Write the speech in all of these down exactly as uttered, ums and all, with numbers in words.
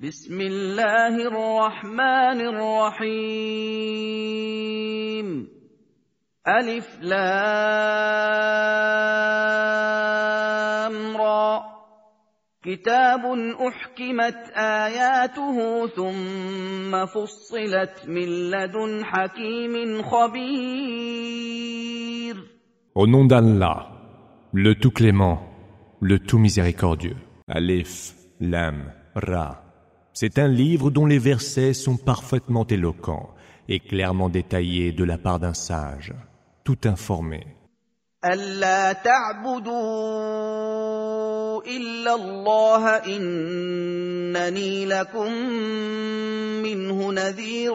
بسم الله الرحمن الرحيم ألف لام را كتاب أحكمت آياته ثم فصلت من لدن حكيم خبير. Au nom d'Allah, le tout clément, le tout miséricordieux. Alif, Lam, Ra. C'est un livre dont les versets sont parfaitement éloquents et clairement détaillés de la part d'un sage, tout informé. ألا تعبدوا إلا الله إنني لكم منه نذير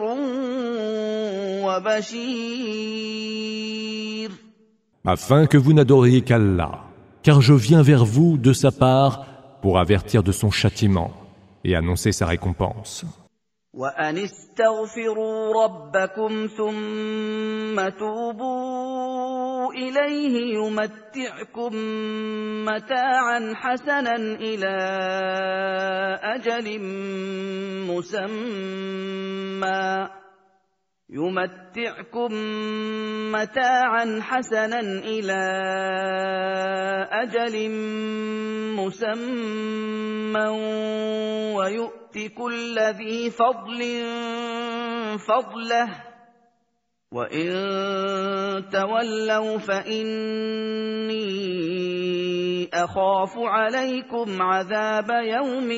وبشير. Afin que vous n'adoriez qu'Allah, car je viens vers vous de sa part pour avertir de son châtiment et annoncer sa récompense. وأن استغفروا ربكم ثم توبوا إليه يمتعكم متاعا حسنا إلى أجل مسمى يمتعكم متاعا حسنا إلى أجل مسمى ويؤت كل ذي فضل فضله وإن تولوا فإني أخاف عليكم عذاب يوم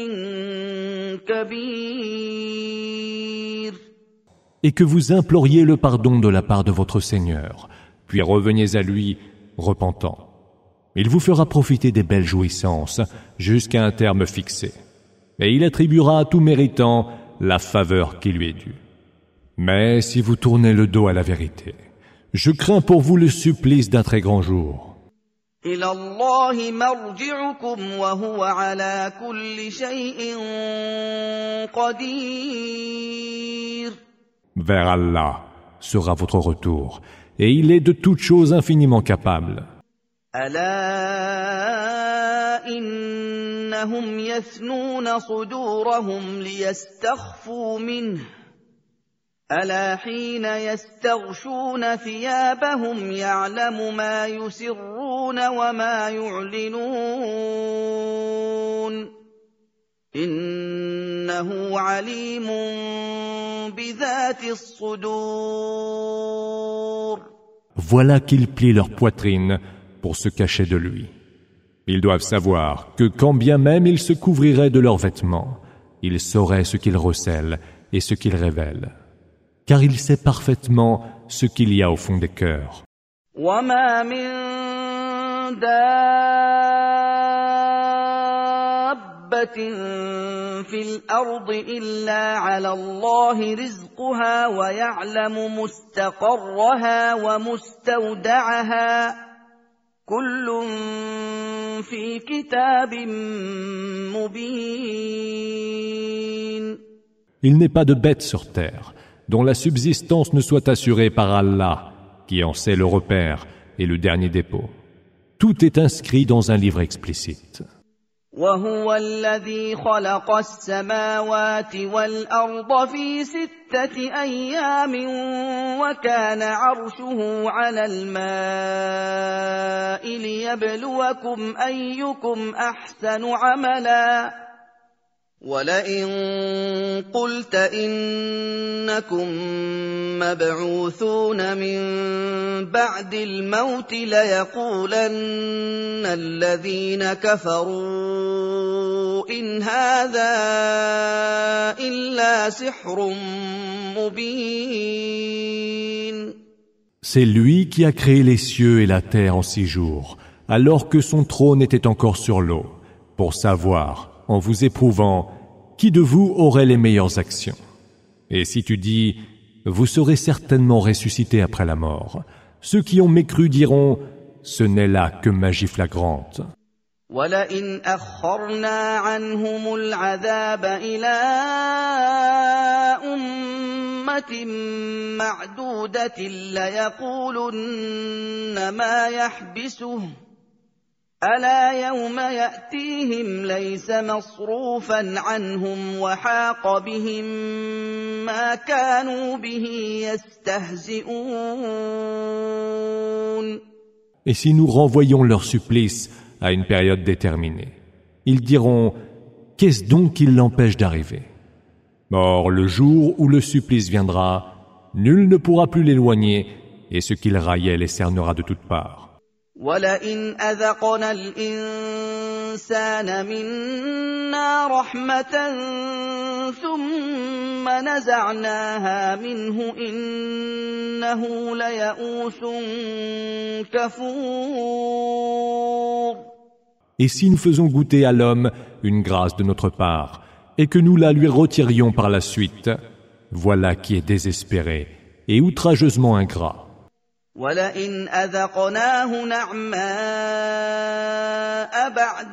كبير. Et que vous imploriez le pardon de la part de votre Seigneur, puis reveniez à lui repentant. Il vous fera profiter des belles jouissances jusqu'à un terme fixé, et il attribuera à tout méritant la faveur qui lui est due. Mais si vous tournez le dos à la vérité, je crains pour vous le supplice d'un très grand jour. إلى الله مرجعكم وهو على كل شيء قدير. Vers Allah sera votre retour, et il est de toutes choses infiniment capable. ألا إنهم يثنون صدورهم ليستخفوا منه ألا حين يستغشون ثيابهم يعلم ما يسرون وما يعلنون إنه عليم بذات الصدور. Voilà qu'ils plient leur poitrine pour se cacher de lui. Ils doivent savoir que quand bien même ils se couvriraient de leurs vêtements, ils sauraient ce qu'ils recèlent et ce qu'ils révèlent. Car il sait parfaitement ce qu'il y a au fond des cœurs. وما من دابة في الأرض إلا على الله رزقها ويعلم مستقرها ومستودعها كل في كتاب مبين. Il n'est pas de bête sur terre dont la subsistance ne soit assurée par Allah, qui en sait le repère et le dernier dépôt. Tout est inscrit dans un livre explicite. وهو الذي خلق السماوات والأرض في ستة أيام وكان عرشه على الماء ليبلوكم أيكم أحسن عملا ولئن قلت إنكم مبعوثون من بعد الموت ليقولن الذين كفروا إن هذا إلا سحر مبين. C'est lui qui a créé les cieux et la terre en six jours, alors que son trône était encore sur l'eau, pour savoir, en vous éprouvant, qui de vous aurait les meilleures actions. Et si tu dis, vous serez certainement ressuscités après la mort, ceux qui ont mécru diront, ce n'est là que magie flagrante. وَلَئِنْ أَخَّرْنَا عَنْهُمُ الْعَذَابَ إِلَىٰ أُمَّةٍ مَّعْدُودَةٍ لَّيَقُولُنَّ مَا يَحْبِسُهُ ألا يوم يأتيهم ليس مصروفا عنهم وحاق بهم ما كانوا به يستهزئون. Et si nous renvoyons leur supplice à une période déterminée, ils diront « Qu'est-ce donc qui l'empêche d'arriver ?» Or, le jour où le supplice viendra, nul ne pourra plus l'éloigner, et ce qu'il raillait les cernera de toutes parts. وَلَئِنْ أَذَقْنَا الْإِنسَانَ مِنَّا رَحْمَةً ثُمَّ نَزَعْنَاهَا مِنْهُ إِنَّهُ لَيَئُوسٌ كَفُورٌ. Et si nous faisons goûter à l'homme une grâce de notre part, et que nous la lui retirions par la suite, voilà qui est désespéré et outrageusement ingrat. وَلَئِنْ أَذَقْنَاهُ نَعْمَاءَ بَعْدَ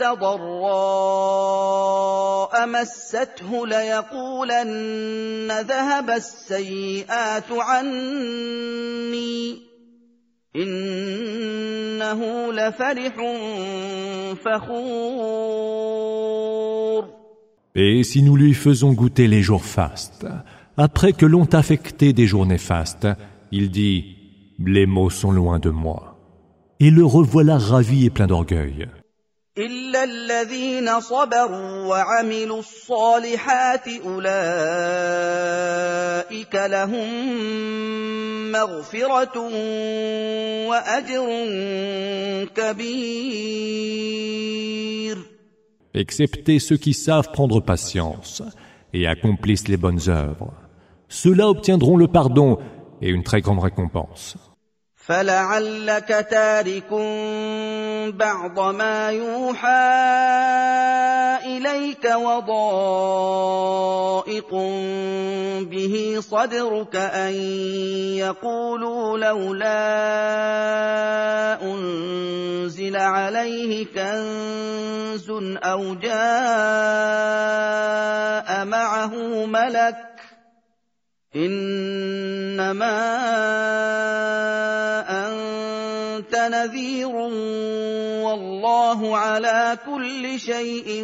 ضَرَّاءَ مَسَّتْهُ لَيَقُولَنَّ ذَهَبَ السَّيِّئَاتُ عَنِّي إِنَّهُ لَفَرِحٌ فَخُورٌ. Et si nous lui faisons goûter les jours fastes, après que l'ont affecté des jours néfastes, il dit « Les maux sont loin de moi ». Et le revoilà ravi et plein d'orgueil. إِلَّا الَّذِينَ صَبَرُوا وَعَمِلُوا الصَّالِحَاتِ أُولَئِكَ لَهُم مَّغْفِرَةٌ وَأَجْرٌ كَبِيرٌ. Excepté ceux qui savent prendre patience et accomplissent les bonnes œuvres. Ceux-là obtiendront le pardon et une très grande récompense. فَلَعَلَّكَ تَارِكٌ بَعْضَ مَا يُوحَىٰ إِلَيْكَ وَضَائِقٌ بِهِ صَدْرُكَ أَن يَقُولُوا لَوْلَا أُنزِلَ عَلَيْهِ كَنزٌ أَوْ جَاءَ مَعَهُ مَلَكٌ إِنَّمَا أَنتَ نَذِيرٌ وَاللَّهُ عَلَى كُلِّ شَيْءٍ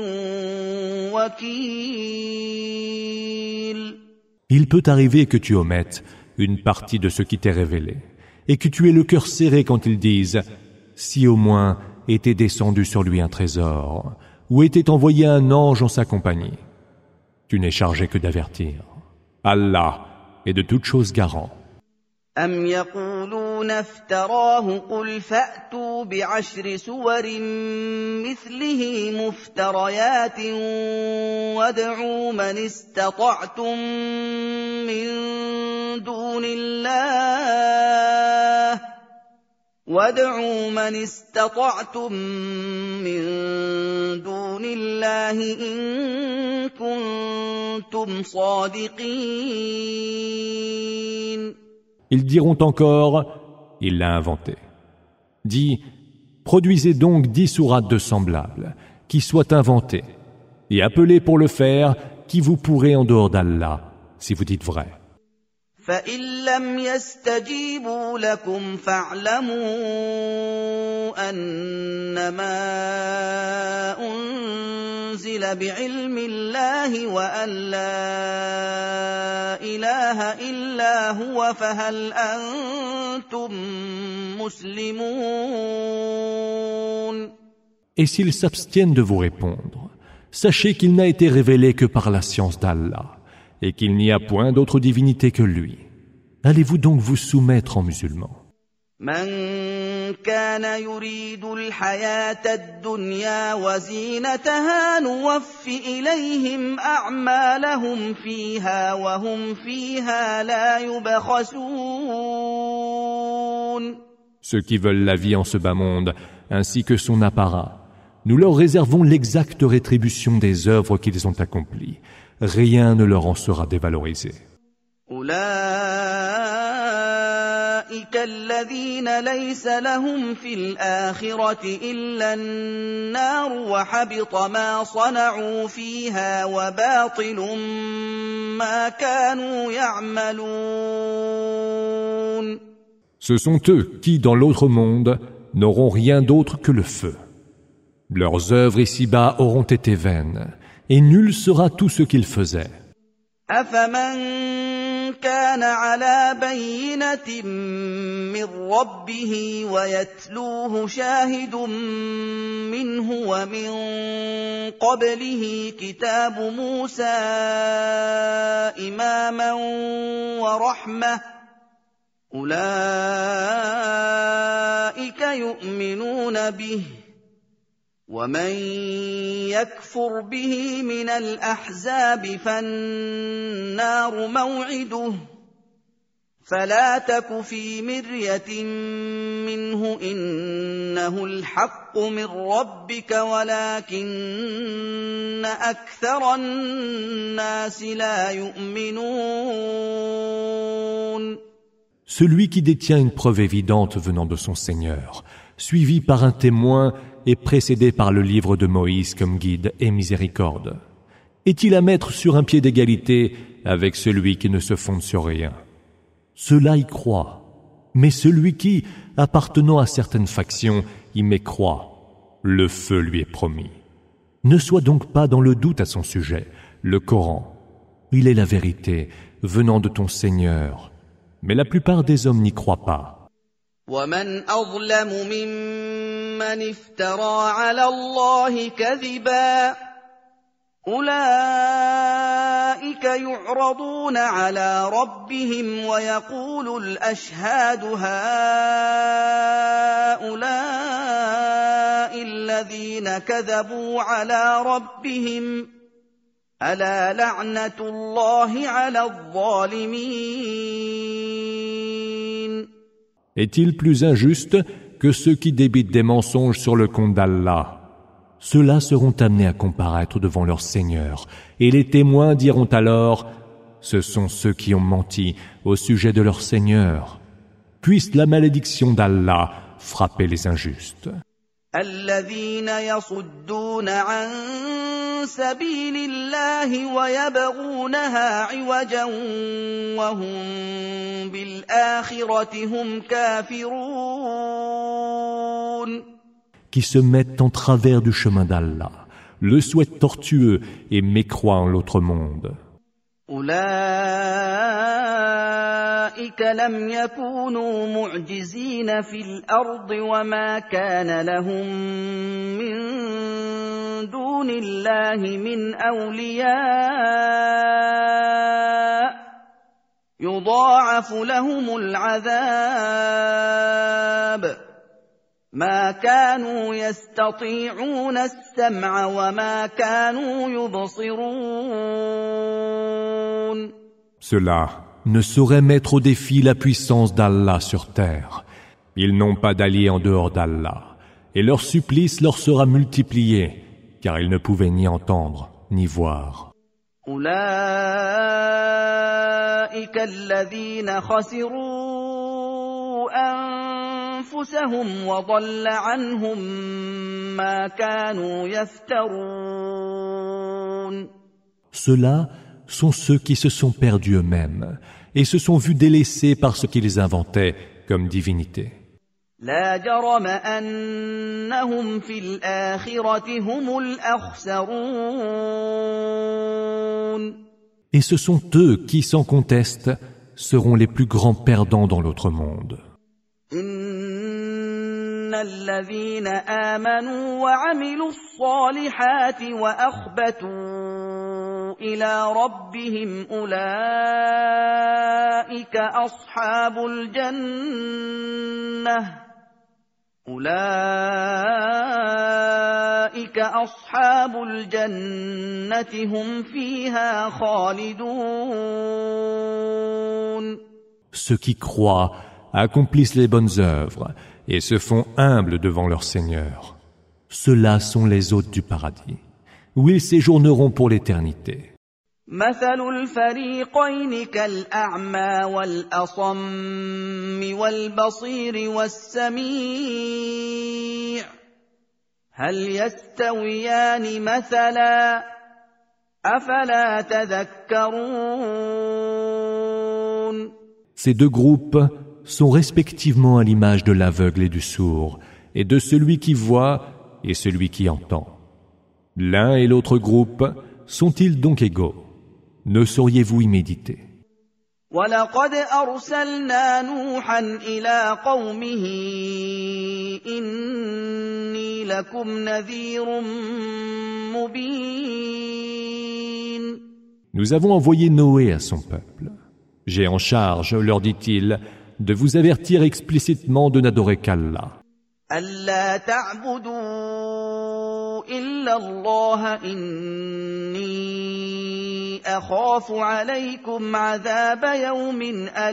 وَكِيلٌ. Il peut arriver que tu omettes une partie de ce qui t'est révélé, et que tu aies le cœur serré quand ils disent « Si au moins était descendu sur lui un trésor, ou était envoyé un ange en sa compagnie. » Tu n'es chargé que d'avertir. Allah est de toutes choses garant. أَمْ يَقُولُونَ افْتَرَاهُ قُلْ فَأْتُوا بِعَشْرِ سُوَرٍ مِثْلِهِ مُفْتَرَيَاتٍ وَادْعُوا مَنِ اسْتَطَعْتُم مِّن دُونِ اللَّهِ وَادْعُوا مَنِ اسْتَطَعْتُم مِّن دُونِ اللَّهِ إِن كُنتُمْ صَادِقِينَ. Ils diront encore, il l'a inventé. Dis, produisez donc dix sourates de semblables, qui soient inventées, et appelez pour le faire qui vous pourrez en dehors d'Allah, si vous dites vrai. فَإِن لَّمْ يَسْتَجِيبُوا لَكُمْ فَاعْلَمُوا أَنَّمَا أُنزِلَ بِعِلْمِ اللَّهِ وَأَن لَّا إِلَٰهَ إِلَّا هُوَ فَهَلْ أَنتُم مُّسْلِمُونَ. Et s'ils s'abstiennent de vous répondre, sachez qu'il n'a été révélé que par la science d'Allah, et qu'il n'y a point d'autre divinité que lui. Allez-vous donc vous soumettre en musulmans? من كان يريد الحياة الدنيا وزينتها نوف إليهم أعمالهم فيها وهم فيها لا يبخسون. Ceux qui veulent la vie en ce bas monde, ainsi que son apparat, nous leur réservons l'exacte rétribution des œuvres qu'ils ont accomplies. Rien ne leur en sera dévalorisé. أولئك الذين ليس لهم في الآخرة إلا النار وحبط ما صنعوا فيها وباطل ما كانوا يعملون. Ce sont eux qui, dans l'autre monde, n'auront rien d'autre que le feu. Leurs œuvres ici-bas auront été vaines, et nul sera tout ce qu'ils faisaient. أفمن كان على بينة من ربه ويتلوه شاهد منه ومن قبله كتاب موسى إماما ورحمة أولئك يؤمنون به ومن يكفر به من الأحزاب فالنار موعده فلا تك في مرية منه إنه الحق من ربك ولكن أكثر الناس لا يؤمنون. Celui qui détient une preuve évidente venant de son Seigneur, suivi par un témoin et précédé par le livre de Moïse comme guide et miséricorde, est-il à mettre sur un pied d'égalité avec celui qui ne se fonde sur rien? Ceux-là y croient, mais celui qui, appartenant à certaines factions, y mécroit, le feu lui est promis. Ne sois donc pas dans le doute à son sujet. Le Coran, il est la vérité venant de ton Seigneur, mais la plupart des hommes n'y croient pas. ومن أظلم ممن افترى على الله كذبا أولئك يعرضون على ربهم ويقول الأشهاد هؤلاء الذين كذبوا على ربهم ألا لعنة الله على الظالمين. Est-il plus injuste que ceux qui débitent des mensonges sur le compte d'Allah? Ceux-là seront amenés à comparaître devant leur Seigneur, et les témoins diront alors, ce sont ceux qui ont menti au sujet de leur Seigneur. Puisse la malédiction d'Allah frapper les injustes. الذين يصدون عن سبيل الله ويبغونها عوجا وهم بالآخرة هم كافرون. Qui se mettent en travers du chemin d'Allah, le souhaitent tortueux et mécroient en l'autre monde. أولئك لم يكونوا معجزين في الأرض وما كان لهم من دون الله من أولياء يضاعف لهم العذاب ما كانوا يستطيعون السمع وما كانوا يبصرون. Ceux-là ne sauraient mettre au défi la puissance d'Allah sur terre. Ils n'ont pas d'alliés en dehors d'Allah, et leur supplice leur sera multiplié, car ils ne pouvaient ni entendre, ni voir. أولئك الذين خسروا أنفسهم وضل عنهم ما كانوا يفترون. Ceux-là sont ceux qui se sont perdus eux-mêmes et se sont vus délaissés par ce qu'ils inventaient comme divinité. لا جرم أنهم في الآخرة هم الأخسرون. Et ce sont eux qui, sans conteste, seront les plus grands perdants dans l'autre monde. إن الذين آمنوا وعملوا الصالحات وأخبتوا إلى ربهم أولئك أصحاب الجنة أولئك أصحاب الجنة هم فيها خالدون. Ceux qui croient accomplissent les bonnes œuvres et se font humbles devant leur Seigneur. Ceux-là sont les hôtes du paradis, où ils séjourneront pour l'éternité. مثل الفريقين كالأعمى والأصم والبصير والسميع هل يستويان مثلا أفلا تذكرون. Ces deux groupes sont respectivement à l'image de l'aveugle et du sourd, et de celui qui voit, et celui qui entend. L'un et l'autre groupe sont-ils donc égaux? Ne sauriez-vous y méditer? وَلَقَدْ أَرْسَلْنَا نُوحًا إِلَىٰ قَوْمِهِ إِنِّي لَكُمْ نَذِيرٌ مُّبِينٌ. Nous avons envoyé Noé à son peuple. J'ai en charge, leur dit-il, de vous avertir explicitement de n'adorer qu'Allah. أَلَّا تَعْبُدُوا إِلَّا اللَّهَ إِنِّي أَخَافُ عَلَيْكُمْ عَذَابَ يَوْمٍ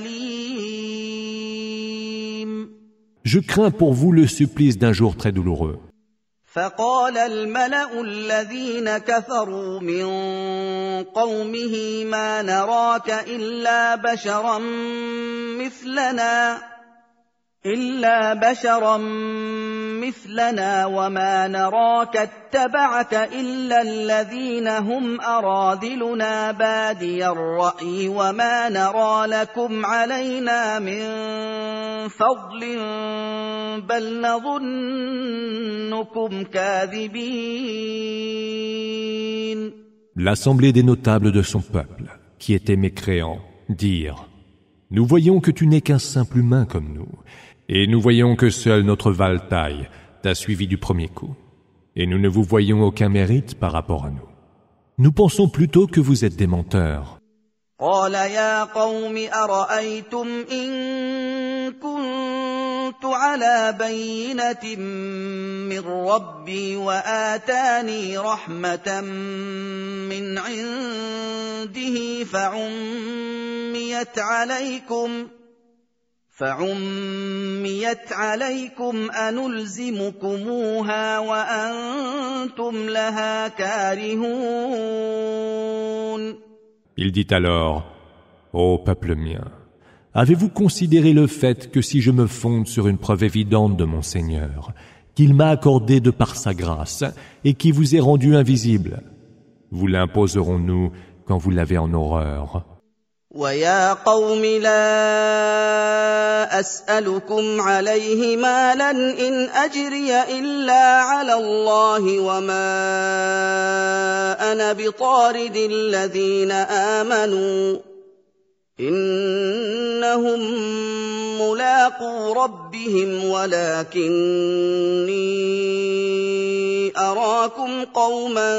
أَلِيمٍ. Je crains pour vous le supplice d'un jour très douloureux. فقال الملأ الذين كفروا من قومه ما نراك إلا بشرا مثلنا إلا بشرا مثلنا وما نراك اتبعك إلا الذين هم أراذلنا بادي الرأي وما نرى لكم علينا من فضل بل نظنكم كاذبين. L'assemblée des notables de son peuple, qui étaient mécréants, dirent: Nous voyons que tu n'es qu'un simple humain comme nous, et nous voyons que seule notre valetaille t'a suivi du premier coup, et nous ne vous voyons aucun mérite par rapport à nous. Nous pensons plutôt que vous êtes des menteurs. قال يا قوم أرأيتم إن كنت على بينة من ربي وآتاني رحمة من عنده فعميت عليكم فعميت عليكم أنلزمكموها وأنتم لها كارهون. Il dit alors: Ô peuple mien, avez-vous considéré le fait que si je me fonde sur une preuve évidente de mon Seigneur, qu'il m'a accordé de par sa grâce et qui vous est rendu invisible, vous l'imposerons-nous quand vous l'avez en horreur? وَيَا قَوْمِ لَا أَسْأَلُكُمْ عَلَيْهِ مَالًا إِنْ أَجْرِيَ إِلَّا عَلَى اللَّهِ وَمَا أَنَا بِطَارِدِ الَّذِينَ آمَنُوا إِنَّهُمْ مُلَاقُو رَبِّهِمْ وَلَكِنِّي أَرَاكُمْ قَوْمًا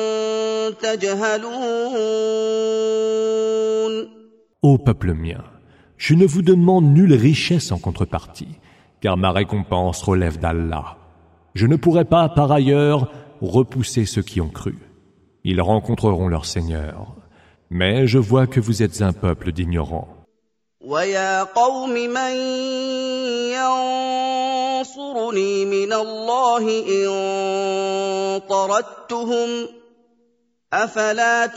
تَجْهَلُونَ. Ô peuple mien, je ne vous demande nulle richesse en contrepartie, car ma récompense relève d'Allah. Je ne pourrai pas, par ailleurs, repousser ceux qui ont cru. Ils rencontreront leur Seigneur. Mais je vois que vous êtes un peuple d'ignorants. وَيَا قَوْمِ مَنْ يَنْصُرُنِي مِنَ اللَّهِ إِنْ طَرَدتُّهُمْ أَفَلَا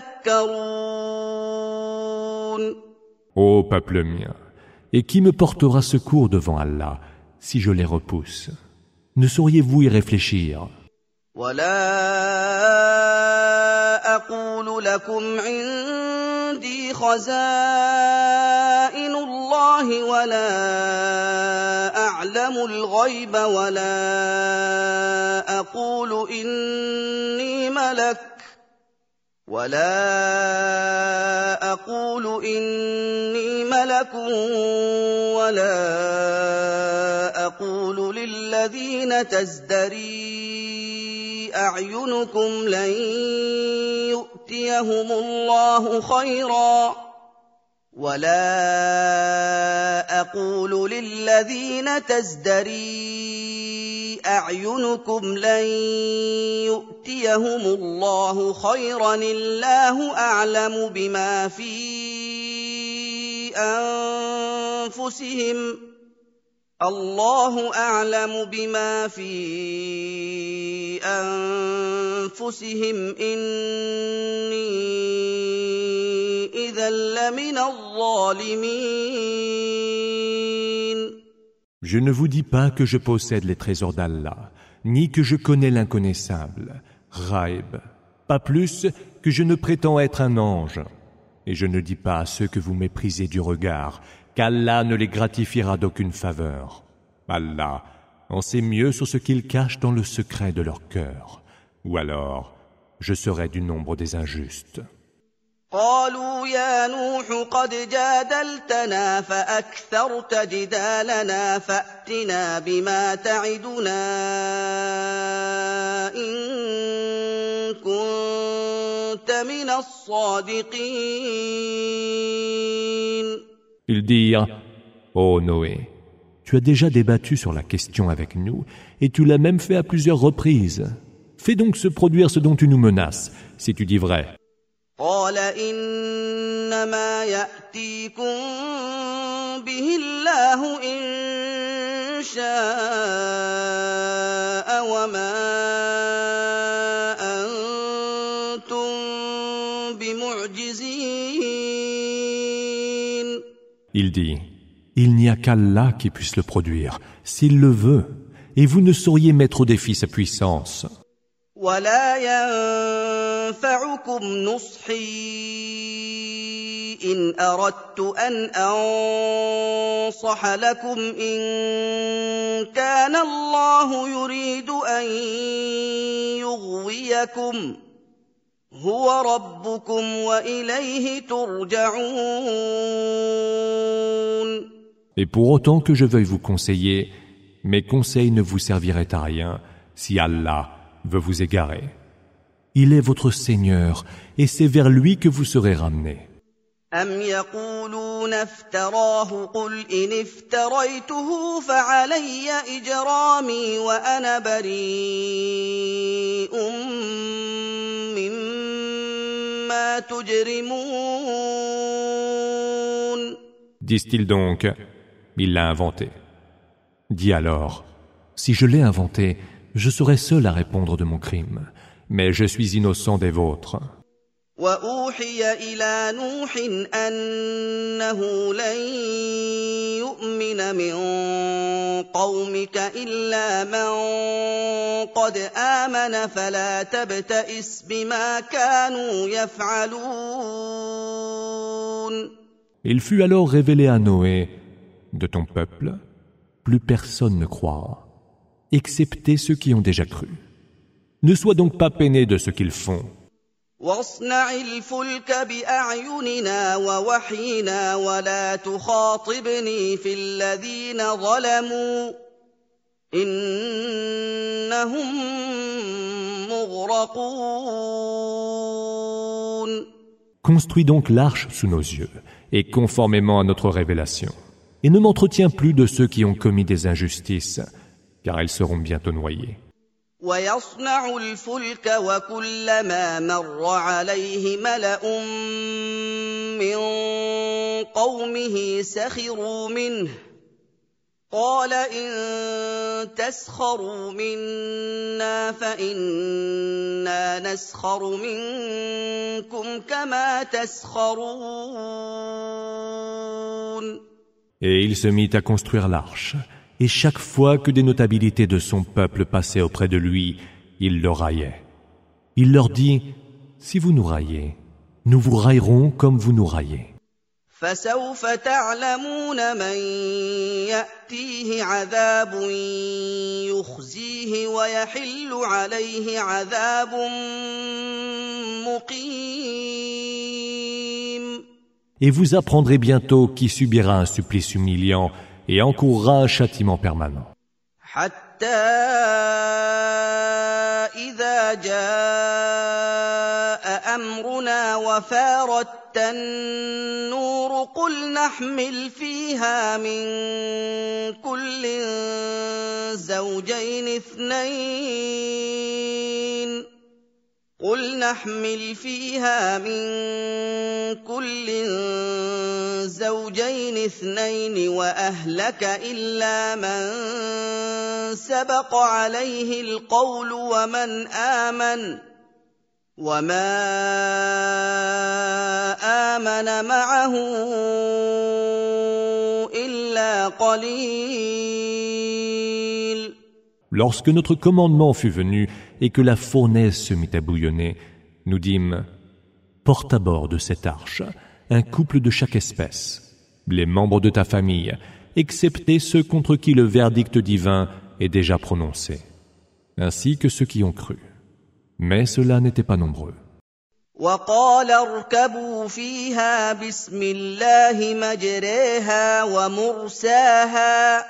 تَذَكَّرُونَ. Ô peuple mien, et qui me portera secours devant Allah si je les repousse? Ne sauriez-vous y réfléchir? وَلَا أَقُولُ لَكُمْ عِندِي خَزَائِنُ اللَّهِ وَلَا أَعْلَمُ الْغَيْبَ وَلَا أَقُولُ إِنِّي مَلَكٌ وَلَا أَقُولُ إِنِّي مَلَكٌ وَلَا أَقُولُ لِلَّذِينَ تَزْدَرِي أَعْيُنُكُمْ لَن يُؤْتِيَهُمُ اللَّهُ خَيْرًا وَلَا أَقُولُ لِلَّذِينَ تَزْدَرِي أَعْيُنُكُمْ لَن يُؤْتِيَهُمُ اللَّهُ خَيْرًا اللَّهُ أَعْلَمُ بِمَا فِي أَنفُسِهِمْ الله أعلم بما في أنفسهم إني إذا لمن الظالمين. Je ne vous dis pas que je possède les trésors d'Allah, ni que je connais l'inconnaissable, Ghaib, pas plus que je ne prétends être un ange. Et je ne dis pas à ceux que vous méprisez du regard qu'Allah ne les gratifiera d'aucune faveur. Allah en sait mieux sur ce qu'ils cachent dans le secret de leur cœur. Ou alors, je serai du nombre des injustes. قالوا يا نوح قد جادلتنا فأكثرت جدالنا فأتنا بما تعدنا إن كنت من الصادقين. Ils dirent, ô Noé, tu as déjà débattu sur la question avec nous et tu l'as même fait à plusieurs reprises. Fais donc se produire ce dont tu nous menaces, si tu dis vrai. قال إنما يأتيكم به الله إن شاء وما أنتم بمعجزين. Il dit, il n'y a qu'Allah qui puisse le produire, s'il le veut, et vous ne sauriez mettre au défi sa puissance. ولا ينفعكم نصحي إن أردت أن أنصح لكم إن كان الله يريد أن يغويكم هو ربكم وإليه ترجعون. Et pour autant que je veuille vous conseiller, mes conseils ne vous serviraient à rien si Allah veut vous égarer. Il est votre Seigneur et c'est vers lui que vous serez ramenés. أم يقولون افتراه قل إن افتريته فعلي إجرامي وأنا بريء مما تجرمون. Disent-ils donc, il l'a inventé. Dis alors, si je l'ai inventé, je serai seul à répondre de mon crime, mais je suis innocent des vôtres. وأوحي إلى نوح أنه لن يؤمن من قومك إلا من قد آمن فلا تبتئس بما كانوا يفعلون. Il fut alors révélé à Noé, de ton peuple, plus personne ne croira, excepté ceux qui ont déjà cru. Ne sois donc pas peiné de ce qu'ils font. واصنع الفلك بأعيننا ووحينا ولا تخاطبني في الذين ظلموا إنهم مغرقون. Construis donc l'arche sous nos yeux, et conformément à notre révélation. Et ne m'entretiens plus de ceux qui ont commis des injustices, car ils seront bientôt noyés. ويصنع الفلك وكلما مر عليه ملأ من قومه سخروا منه قال إن تسخروا منا فإنا نسخر منكم كما تسخرون. Et il se mit à construire l'arche. Et chaque fois que des notabilités de son peuple passaient auprès de lui, il le raillait. Il leur dit, si vous nous raillez, nous vous raillerons comme vous nous raillez. فسوف تعلمون من يأتيه عذاب يخزيه ويحل عليه عذاب مقيم. Et vous apprendrez bientôt qui subira un supplice humiliant et encourra un châtiment permanent. حتى إذا جاء أمرنا وفارت النور قل نحمل فيها من كل زوجين اثنين قل نحمل فيها من كل زوجين اثنين وأهلك إلا من سبق عليه القول ومن آمن وما آمن معه إلا قليل. Lorsque notre commandement fut venu et que la fournaise se mit à bouillonner, nous dîmes, porte à bord de cette arche un couple de chaque espèce, les membres de ta famille, excepté ceux contre qui le verdict divin est déjà prononcé, ainsi que ceux qui ont cru. Mais cela n'était pas nombreux. وقال اركبوا فيها بسم الله مجريها ومرساها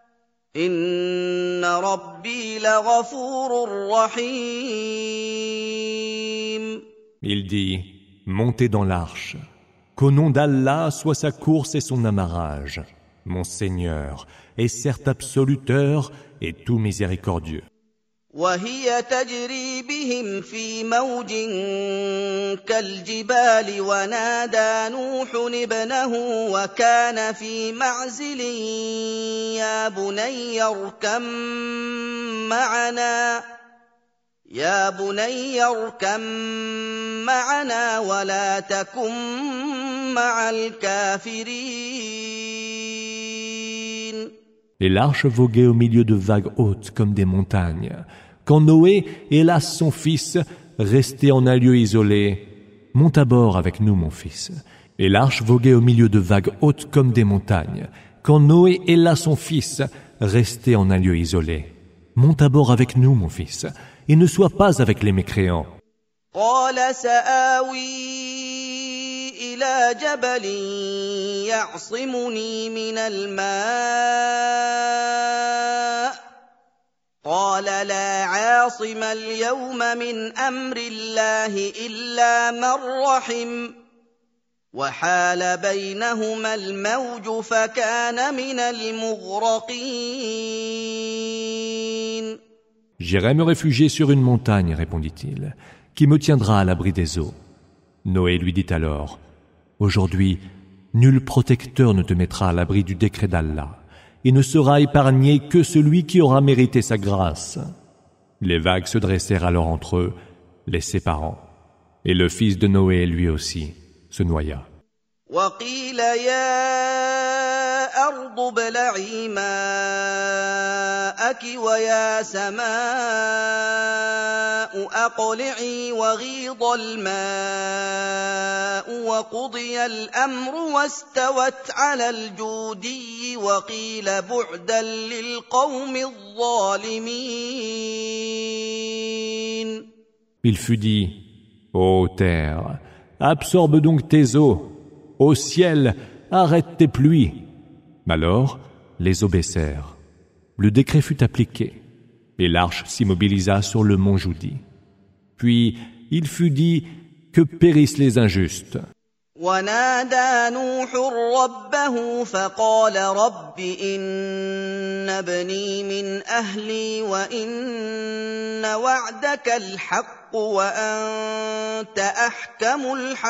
إن ربي لغفور رحيم. Il dit, montez dans l'arche, qu'au nom d'Allah soit sa course et son amarrage. Mon Seigneur est certes absoluteur et tout miséricordieux. وهي تجري بهم في موج كالجبال ونادى نوح ابنه وكان في معزل يا بني اركم معنا يا بني اركم معنا ولا تكن مع الكافرين. Et l'arche voguait au milieu de vagues hautes comme des montagnes. Quand Noé, hélas son fils, restait en un lieu isolé, « Monte à bord avec nous, mon fils. » Et l'arche voguait au milieu de vagues hautes comme des montagnes. Quand Noé, hélas son fils, restait en un lieu isolé, « Monte à bord avec nous, mon fils, et ne sois pas avec les mécréants. » قال سآوي إلى جبل يعصمني من الماء قال لا عاصم اليوم من أمر الله إلا من رحم وحال بينهما الموج فكان من المغرقين. J'irai me réfugier sur une montagne, répondit-il, qui me tiendra à l'abri des eaux. Noé lui dit alors, aujourd'hui, nul protecteur ne te mettra à l'abri du décret d'Allah, et ne sera épargné que celui qui aura mérité sa grâce. Les vagues se dressèrent alors entre eux, les séparant, et le fils de Noé, lui aussi, se noya. وقيل يا أرض ابلعي ماءك ويا سماء أقلعي وغيض الماء وقضي الأمر واستوت على الجودي وقيل بعدا للقوم الظالمين. Il fut dit, ô terre, absorbe donc tes eaux. Ô ciel, arrête tes pluies. Alors, les eaux baissèrent. Le décret fut appliqué, et l'arche s'immobilisa sur le mont Joudi. Puis, il fut dit que périssent les injustes. ونادى نوح ربه فقال رب إن ابني من أهلي وإن وعدك الحق وأنت أحكم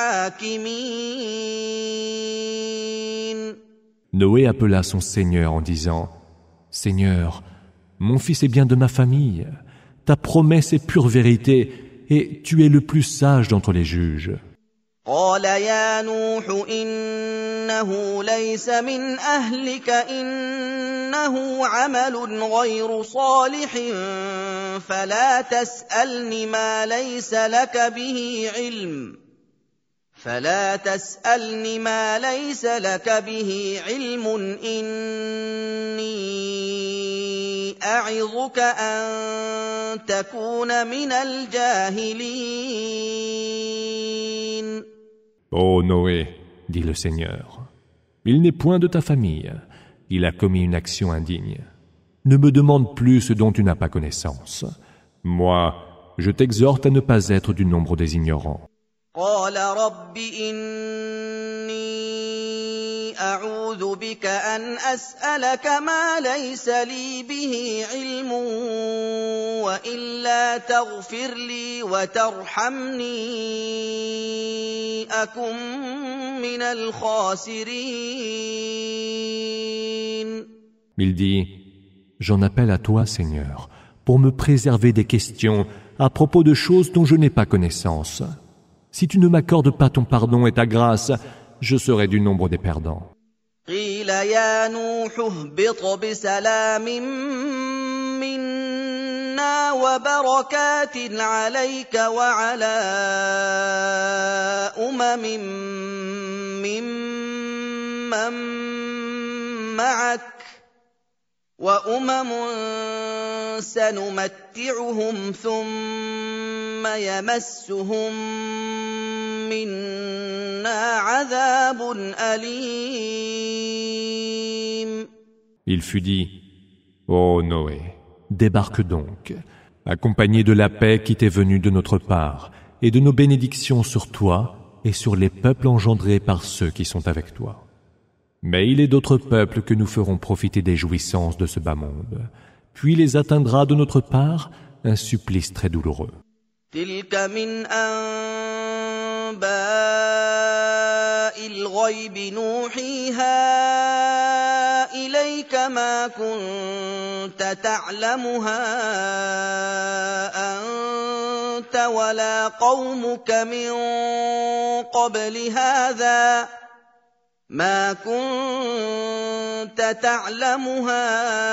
الحاكمين. Noé appela son Seigneur en disant, « Seigneur, mon fils est bien de ma famille. Ta promesse est pure vérité et tu es le plus sage d'entre les juges. » قال يا نوح إنه ليس من أهلك إنه عمل غير صالح فلا تسألني ما ليس لك به علم فلا تسألني ما ليس لك به علم إني أعظك أن تكون من الجاهلين. Ô Noé, dit le Seigneur, il n'est point de ta famille, il a commis une action indigne. Ne me demande plus ce dont tu n'as pas connaissance. Moi, je t'exhorte à ne pas être du nombre des ignorants. قال رب إني أعوذ بك أن أسألك ما ليس لي به علم وإلا تغفر لي وترحمني أكن من الخاسرين. Il dit, j'en appelle à toi, Seigneur, pour me préserver des questions à propos de choses dont je n'ai pas connaissance. Si tu ne m'accordes pas ton pardon et ta grâce, je serai du nombre des perdants. قيل يا نوح اهبط بسلام منا وبركات عليك وعلى أمم ممن معك وأمم سنمتعهم ثم يمسهم منا عذاب أليم. Il fut dit, ô Noé, débarque donc, accompagné de la paix qui t'est venue de notre part, et de nos bénédictions sur toi et sur les peuples engendrés par ceux qui sont avec toi. Mais il est d'autres peuples que nous ferons profiter des jouissances de ce bas monde. Puis les atteindra de notre part un supplice très douloureux. تلك من أنباء الغيب نوحيها إليك ما كنت تعلمها أنت ولا قومك من قبل هذا ما كنت تعلمها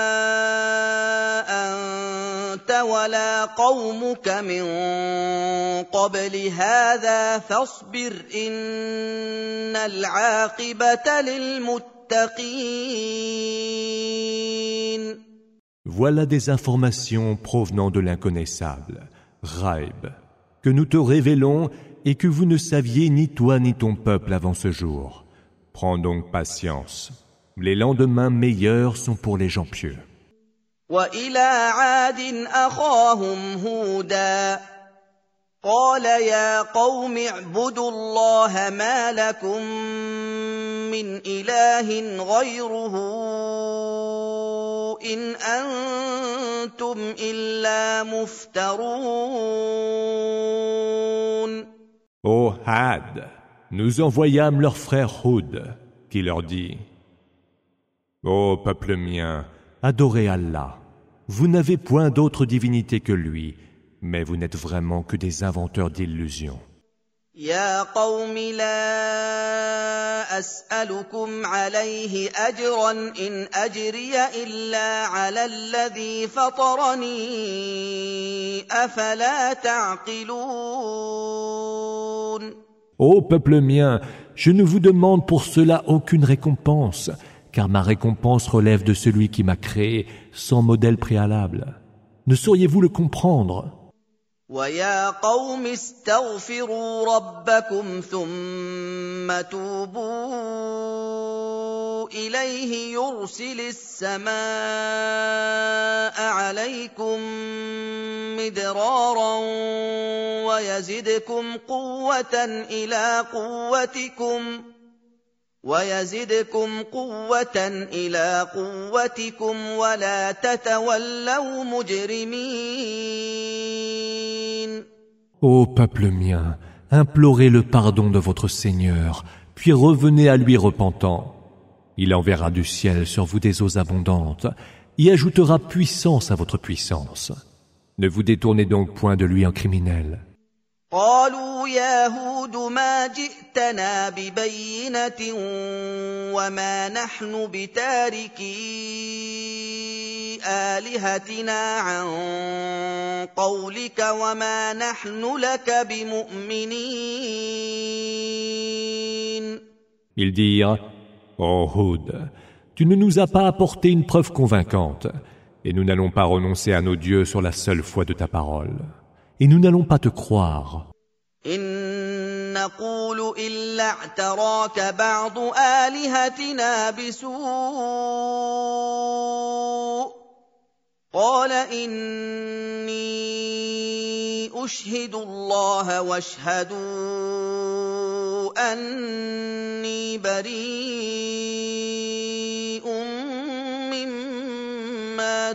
أنت ولا قومك من قبل هذا فاصبر إن العاقبة للمتقين. Voilà des informations provenant de l'inconnaissable, Ghaib, que nous te révélons et que vous ne saviez ni toi ni ton peuple avant ce jour. Prends donc patience. Les lendemains meilleurs sont pour les gens pieux. وإلى عاد أخاهم هودا قال يا قوم اعبدوا الله ما لكم من إله غيره إن أنتم إلا مفترون. Ô Had, nous envoyâmes leur frère Hud, qui leur dit, ô peuple mien, adorez Allah. Vous n'avez point d'autre divinité que lui, mais vous n'êtes vraiment que des inventeurs d'illusions. يا قوم لا أسألكم عليه أجرا إن أجري إلا على الذي فطرني أفلا تعقلون. Ô peuple mien, je ne vous demande pour cela aucune récompense, car ma récompense relève de celui qui m'a créé sans modèle préalable. Ne sauriez-vous le comprendre? وَيَا قَوْمِ اسْتَغْفِرُوا رَبَّكُمْ ثُمَّ تُوبُوا إِلَيْهِ يُرْسِلِ السَّمَاءَ عَلَيْكُمْ مِدْرَارًا وَيَزِدْكُمْ قُوَّةً إِلَى قُوَّتِكُمْ وَيَزِدْكُمْ قُوَّةً إِلَى قُوَّتِكُمْ وَلَا تَتَوَلَّوْا مُجْرِمِينَ. Ô peuple mien, implorez le pardon de votre Seigneur, puis revenez à lui repentant. Il enverra du ciel sur vous des eaux abondantes, y ajoutera puissance à votre puissance. Ne vous détournez donc point de lui en criminel. قالوا يا هود ما جئتنا ببينة وما نحن بتاركي آلهتنا عن قولك وما نحن لك بمؤمنين. Ils dirent, ô Hud, tu ne nous as pas apporté une preuve convaincante, et nous n'allons pas renoncer à nos dieux sur la seule foi de ta parole. Et nous n'allons pas te croire. إن نقول إلا اعتراك بعض آلهتنا بسوء قال إني أشهد الله واشهدوا أني بريء مما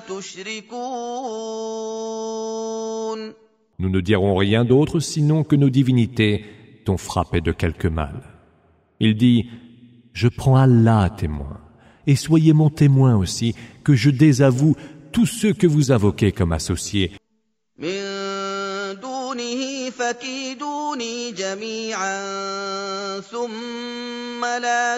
تشركون. Nous ne dirons rien d'autre sinon que nos divinités t'ont frappé de quelque mal. Il dit, je prends Allah à témoin, et soyez mon témoin aussi, que je désavoue tous ceux que vous invoquez comme associés. من دونه فكيدوني جميعا ثم لا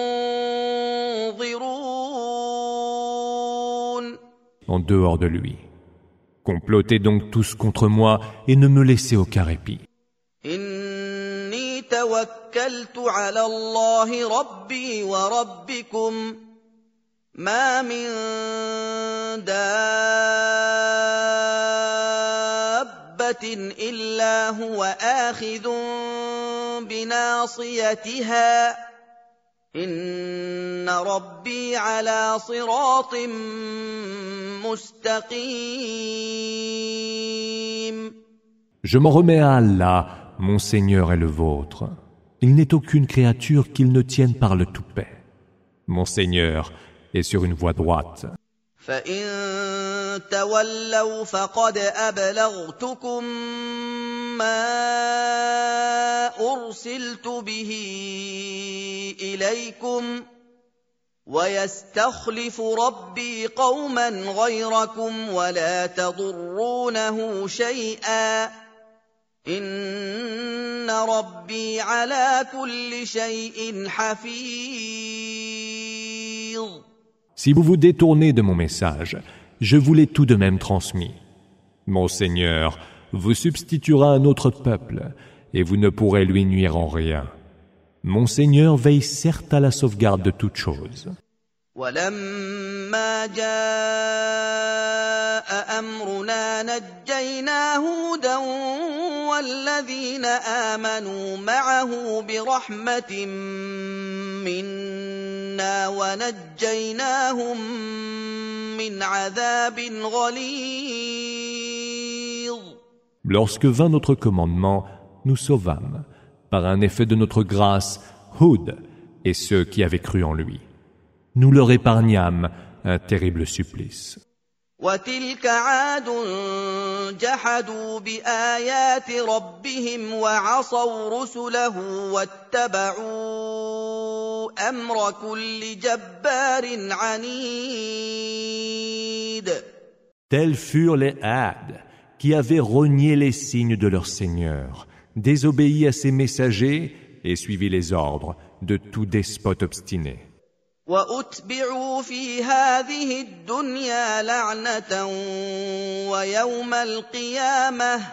تنظرون. En dehors de lui. Complotez donc tous contre moi et ne me laissez aucun répit. إني توكلت على الله ربي وربكم ما من دابة إلا هو آخذ بناصيتها إن ربي على صراط مستقيم. Je m'en remets à Allah, mon Seigneur et le vôtre. Il n'est aucune créature qu'il ne tienne par le toupet. Mon Seigneur est sur une voie droite. فَإِن تَوَلَّوْا فَقَدْ أَبْلَغْتُكُم مَّا أُرْسِلْتُ بِهِ إِلَيْكُمْ وَيَسْتَخْلِفُ رَبِّي قَوْمًا غَيْرَكُمْ وَلَا تَضُرُّونَهُ شَيْئًا إِنَّ رَبِّي عَلَى كُلِّ شَيْءٍ حَفِيظٌ. Si vous vous détournez de mon message, je vous l'ai tout de même transmis. Mon Seigneur vous substituera un autre peuple, et vous ne pourrez lui nuire en rien. Mon Seigneur veille certes à la sauvegarde de toutes choses. وَلَمَّا جَاءَ أَمْرُنَا نَجَّيْنَا هُودًا وَالَّذِينَ آمَنُوا مَعَهُ بِرَحْمَةٍ مِّنَّا وَنَجَّيْناهُم مِّنْ عَذَابٍ غَلِيظٍ. Lorsque vint notre commandement, nous sauvâmes, par un effet de notre grâce, Hud et ceux qui avaient cru en lui. Nous leur épargnâmes un terrible supplice. وَتِلْكَ عَادٌ جَحَدُوا بِآيَاتِ رَبِّهِمْ وَعَصَوْا رُسُلَهُ وَاتَّبَعُوا أَمْرَ كُلِّ جَبَّارٍ عَنِيدٍ. Tels furent les Had, qui avaient renié les signes de leur Seigneur, désobéi à ses messagers et suivi les ordres de tout despote obstiné. وَأُتْبِعُوا فِي هَٰذِهِ الدُّنْيَا لَعْنَةً وَيَوْمَ الْقِيَامَةِ ۗ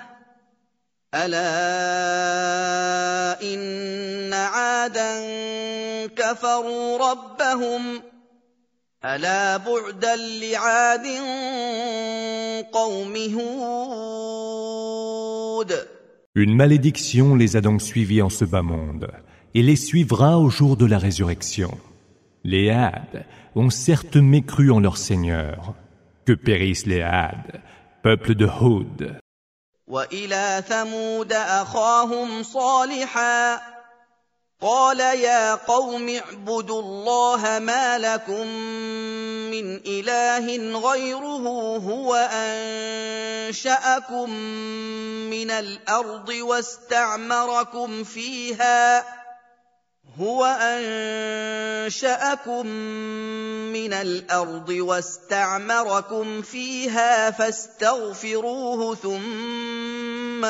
أَلَا إِنَّ عَادًا كَفَرُوا رَبَّهُمْ ۗ أَلَا بُعْدًا لِّعَادٍ قَوْمِ هُودٍ. Une malédiction les a donc suivis en ce bas monde, et les suivra au jour de la résurrection. Les Had ont certes mécru en leur Seigneur. Que périssent les Had, peuple de Hud. وَإِلَىٰ ثَمُودَ أَخَاهُمْ صَالِحًا قَالَ يَا قَوْمِ اعْبُدُوا اللَّهَ مَا لَكُم مِّنْ إِلَٰهٍ غَيْرُهُ هُوَ أَنشَأَكُم مِّنَ الْأَرْضِ وَاسْتَعْمَرَكُمْ فِيهَا هو أنشأكم من الأرض واستعمركم فيها فاستغفروه ثم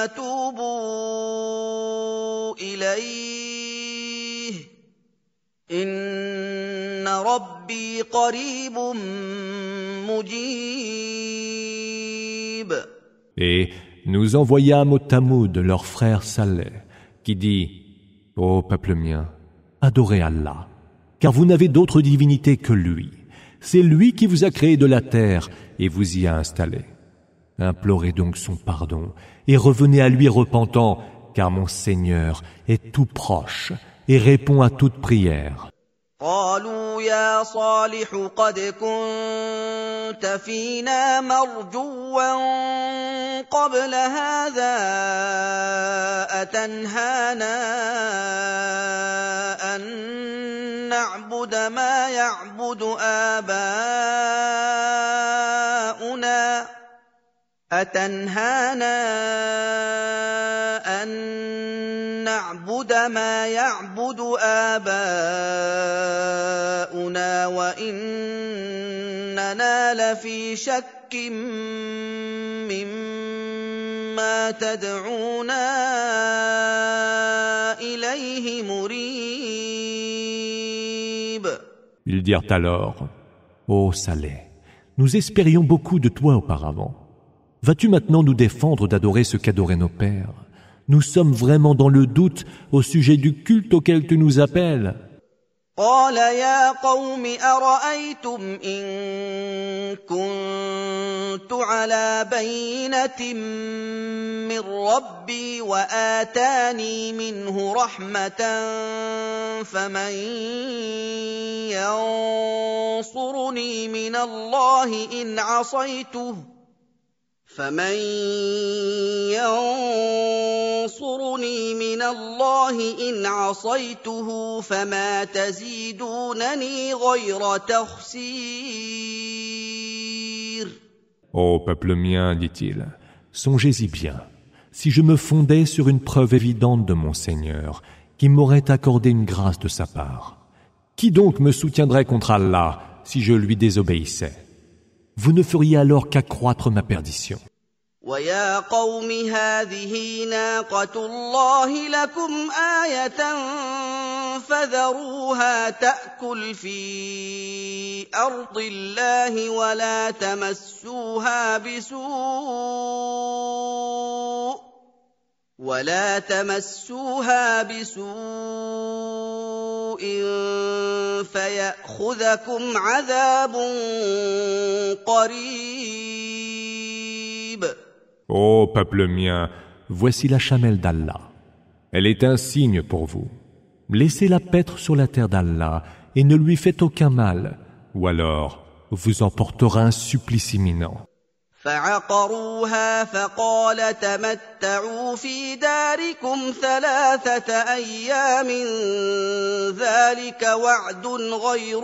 توبوا إليه إن ربي قريب مجيب. Et nous envoyâmes au Tamoud leur frère Saleh, qui dit: Ô peuple mien, adorez Allah, car vous n'avez d'autre divinité que lui. C'est lui qui vous a créé de la terre et vous y a installé. Implorez donc son pardon et revenez à lui repentant, car mon Seigneur est tout proche et répond à toute prière. قالوا يا صالح قد كنت فينا مرجوا قبل هذا أتنهانا أن نعبد ما يعبد آباؤنا أتنهانا أن نعبد ما يعبد آباؤنا وإننا لفي شك مما تدعونا إليه مريب. Ils dirent alors: Ô Saleh, nous espérions beaucoup de toi auparavant. Vas-tu maintenant nous défendre d'adorer ce qu'adoraient nos pères? Nous sommes vraiment dans le doute au sujet du culte auquel tu nous appelles. قال يا قوم أرأيتم إن كنت على بينة من ربي وآتاني منه رحمة فمن ينصرني من الله إن عصيته فمن ينصرني من الله إن عصيته فما تزيدونني غير تخسير. Ô peuple mien, dit-il, songez-y bien, si je me fondais sur une preuve évidente de mon Seigneur, qui m'aurait accordé une grâce de sa part, qui donc me soutiendrait contre Allah si je lui désobéissais? Vous ne feriez alors qu'accroître ma perdition. وَيَا قَوْمِ هَٰذِهِ نَاقَةُ اللَّهِ لَكُمْ آيَةً فَذَرُوهَا تَأْكُلْ فِي أَرْضِ اللَّهِ وَلَا تَمَسُّوهَا بِسُوءٍ وَلَا تَمَسُّوهَا بِسُوءٍ فَيَأْخُذَكُمْ عَذَابٌ قَرِيبٌ. Ô peuple mien, voici la chamelle d'Allah. Elle est un signe pour vous. Laissez-la paître sur la terre d'Allah et ne lui faites aucun mal, ou alors vous en portera un supplice imminent. فعقروها فقال تمتعوا في داركم ثلاثة أيام ذلك وعد غير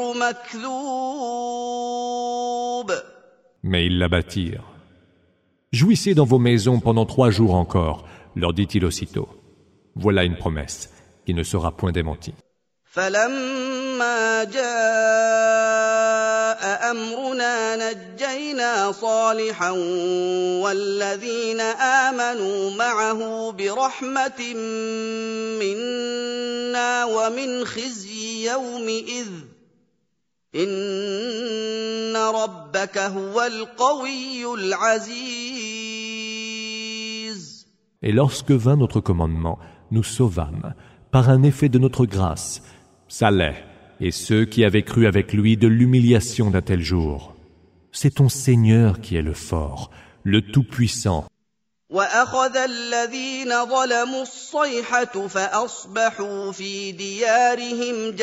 مكذوب. Mais ils l'abattirent. Jouissez dans vos maisons pendant trois jours encore, leur dit-il aussitôt. Voilà une promesse qui ne sera point démentie. فلما جاء أمرنا نجينا صالحا والذين آمنوا معه برحمة منا ومن خزي يومئذ إن ربك هو القوي العزيز. Et lorsque vint notre commandement, nous sauvâmes, par un effet de notre grâce, Saleh et ceux qui avaient cru avec lui de l'humiliation d'un tel jour. C'est ton Seigneur qui est le fort, le tout-puissant. وَأَخَذَ الَّذِينَ ظَلَمُوا الصَّيْحَةُ فَأَصْبَحُوا فِي دِيَارِهِمْ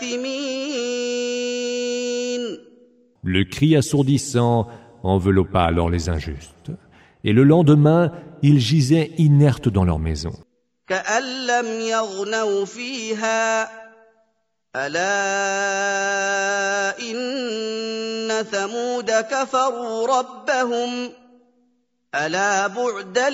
جَاثِمِينَ. Le cri assourdissant enveloppa alors les injustes. Et le lendemain, ils gisaient inertes dans leur maison. كَأَن لَّمْ يَغْنَوْا فِيهَا أَلَا إِنَّ ثَمُودَ كَفَرُوا رَبَّهُمْ أَلَا بُعْدًا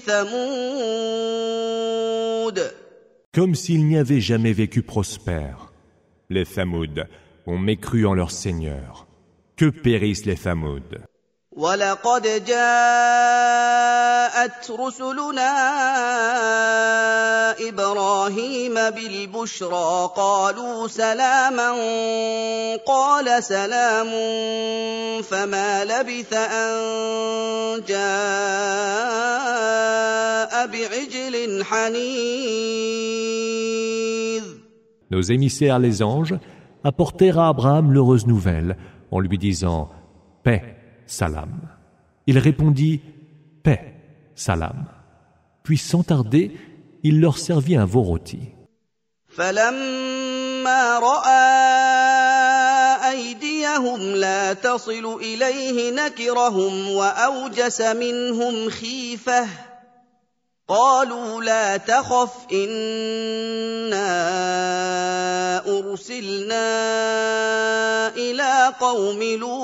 لِثَمُودَ. Comme s'ils n'y avaient jamais vécu prospères. Les Thamoud ont mécru en leur Seigneur. Que périssent les Thamoud. وَلَقَدْ جَاءَتْ رُسُلُنَا إِبْرَاهِيمَ بِالْبُشْرَىٰ قَالُوا سَلَامًا قَالَ سَلَامٌ فَمَا لَبِثَ أَن جَاءَ بِعِجْلٍ حَنِيذٍ. Nos émissaires les anges apportèrent à Abraham l'heureuse nouvelle en lui disant « Paix, salam ». Il répondit « Paix, salam ». Puis sans tarder, il leur servit un veau rôti. فَلَمَّا رَأَىٰ أَيْدِيَهُمْ لَا تَصِلُ إِلَيْهِ نَكِرَهُمْ وَأَوْجَسَ مِنْهُمْ خِيفَةً قَالُوا لَا تَخَفْ إِنَّا أُرْسِلْنَا إِلَىٰ قَوْمِ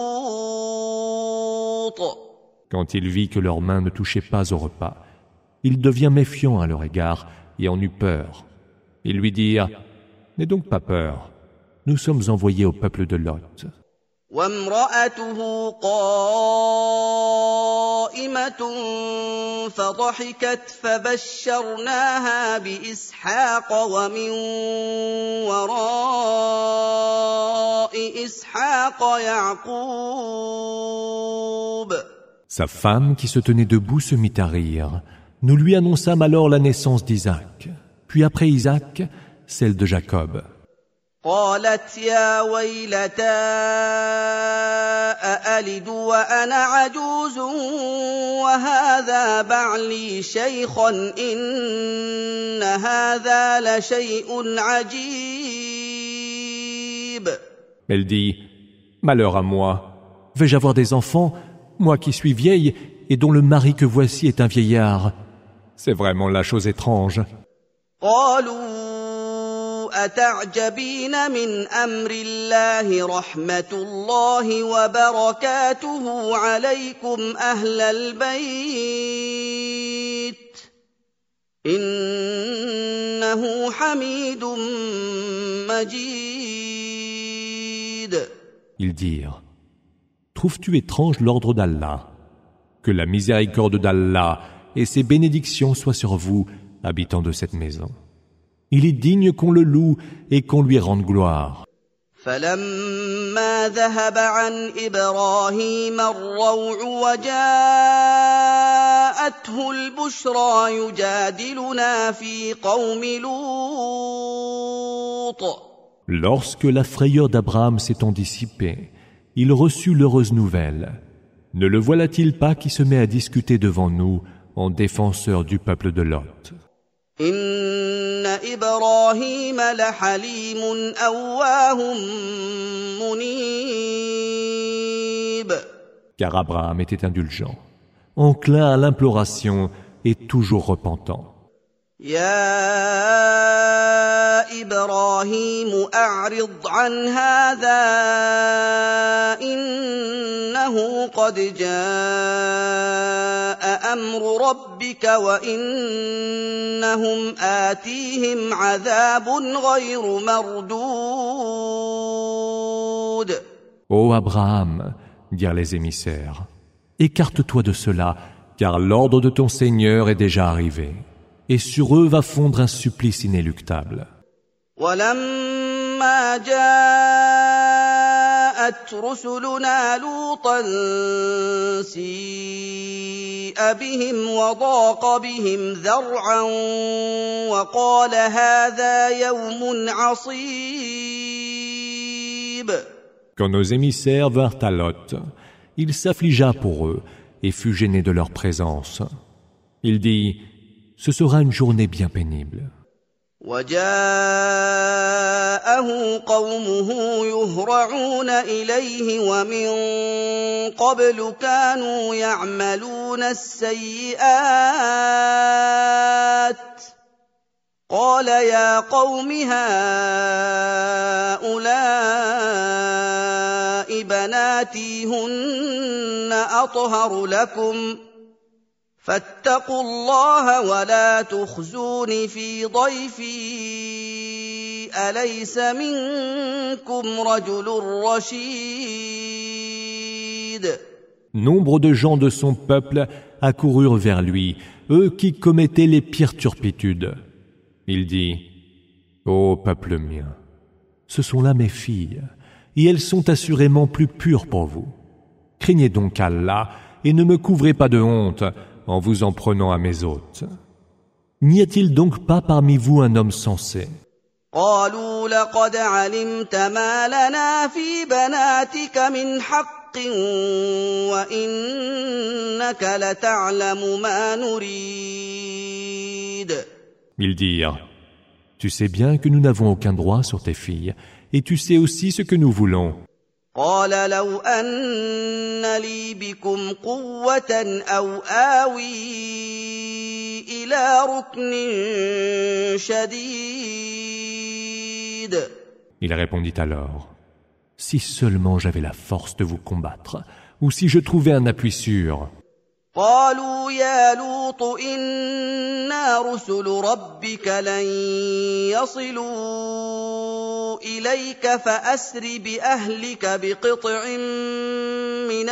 لُوطٍ. Quand il vit que leurs mains ne touchaient pas au repas, il devient méfiant à leur égard et en eut peur. Ils lui dirent « N'aie donc pas peur, nous sommes envoyés au peuple de Lot. » وامرأته قائمة فضحكت فبشرناها بإسحاق ومن وراء إسحاق يعقوب. Sa femme, qui se tenait debout, se mit à rire. Nous lui annonçâmes alors la naissance d'Isaac, puis après Isaac, celle de Jacob. قالت يا ويلتى أألد وأنا عجوز وهذا بعلي شيخا إن هذا لشيء عجيب. Elle dit, malheur à moi, vais-je avoir des enfants, moi qui suis vieille et dont le mari que voici est un vieillard? C'est vraiment la chose étrange. قالوا أتعجبين من أمر الله رحمة الله وبركاته عليكم أهل البيت إنه حميد مجيد. Ils dirent, trouves-tu étrange l'ordre d'Allah? Que la miséricorde d'Allah et ses bénédictions soient sur vous, habitants de cette maison. Il est digne qu'on le loue et qu'on lui rende gloire. فلما ذهب عن إبراهيم الروع وجاءته البشرى يجادلنا في قوم لوط. Lorsque la frayeur d'Abraham s'étant dissipée, il reçut l'heureuse nouvelle. Ne le voilà-t-il pas qui se met à discuter devant nous en défenseur du peuple de Lot? إن إبراهيم لحليم أواه منيب. Car Abraham était indulgent, enclin à l'imploration et toujours repentant. يا إبراهيم أعرض عن هذا إنه قد جاء أمر ربك وإنهم آتيهم عذاب غير مردود. Ô Abraham, dirent les émissaires, écarte-toi de cela, car l'ordre de ton Seigneur est déjà arrivé. Et sur eux va fondre un supplice inéluctable. ولما جاءت رسلنا لوطا سيء بهم وضاق بهم ذرعا وقال هذا يوم عصيب. Quand nos émissaires vinrent à Lot, il s'affligea pour eux et fut gêné de leur présence. Il dit, ce sera une journée bien pénible. وجاءه قومه يهرعون إليه ومن قبل كانوا يعملون السيئات قال يا قوم هؤلاء بناتي هن أطهر لكم فاتقوا الله ولا تخزون في ضيفي أليس منكم رجل رشيد. Nombre de gens de son peuple accoururent vers lui, eux qui commettaient les pires turpitudes. Il dit, ô peuple mien, ce sont là mes filles, et elles sont assurément plus pures pour vous. Craignez donc Allah et ne me couvrez pas de honte en vous en prenant à mes hôtes. N'y a-t-il donc pas parmi vous un homme sensé? قالوا لقد علمت ما لنا في بناتك من حق وإنك لتعلم ما نريد. Ils dirent, tu sais bien que nous n'avons aucun droit sur tes filles, et tu sais aussi ce que nous voulons. قال لو أن لي بكم قوة أو آوي إلى ركن شديد. Il répondit alors, si seulement j'avais la force de vous combattre, ou si je trouvais un appui sûr. قالوا يا لوط إنا رسل ربك لن يصلوا إليك فأسر بأهلك بقطع من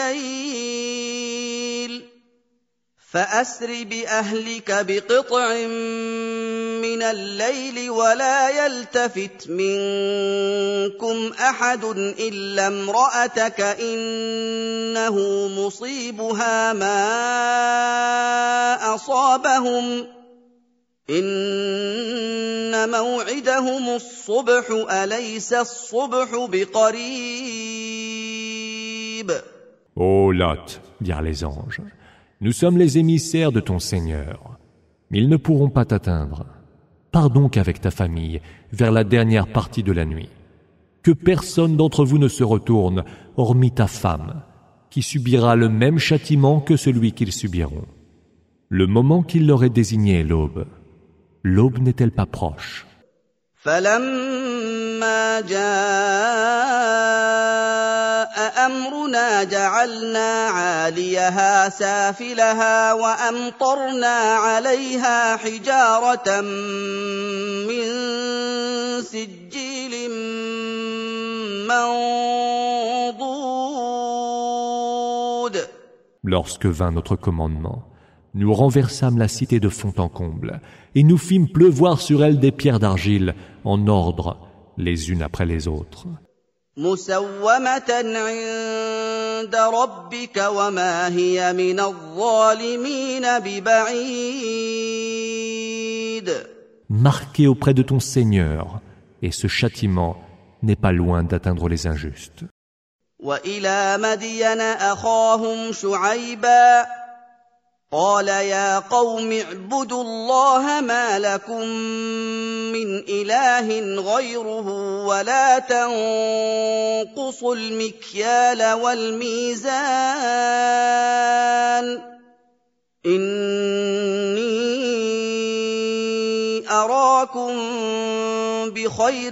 الليل فأسر بأهلك بقطع من الليل ولا يلتفت منكم أحد إلا امرأتك إنه مصيبها ما أصابهم إن موعدهم الصبح أليس الصبح بقريب. Ô Lot, dirent les anges, nous sommes les émissaires de ton Seigneur. Ils ne pourront pas t'atteindre. Pars donc avec ta famille vers la dernière partie de la nuit. Que personne d'entre vous ne se retourne, hormis ta femme, qui subira le même châtiment que celui qu'ils subiront. Le moment qu'il leur est désigné est l'aube. L'aube n'est-elle pas proche? فلما جاء أمرنا جعلنا عاليها سافلها وأمطرنا عليها حجارة من سجيل منضود. Lorsque vint notre commandement, nous renversâmes la cité de fond en comble et nous fîmes pleuvoir sur elle des pierres d'argile en ordre, les unes après les autres. مسومة عند ربك وما هي من الظالمين ببعيد. Marqué auprès de ton Seigneur, et ce châtiment n'est pas loin d'atteindre les injustes. وإلى مدين أخاهم شعيبا قال يا قوم اعبدوا الله ما لكم من إله غيره ولا تنقصوا المكيال والميزان إني أراكم بخير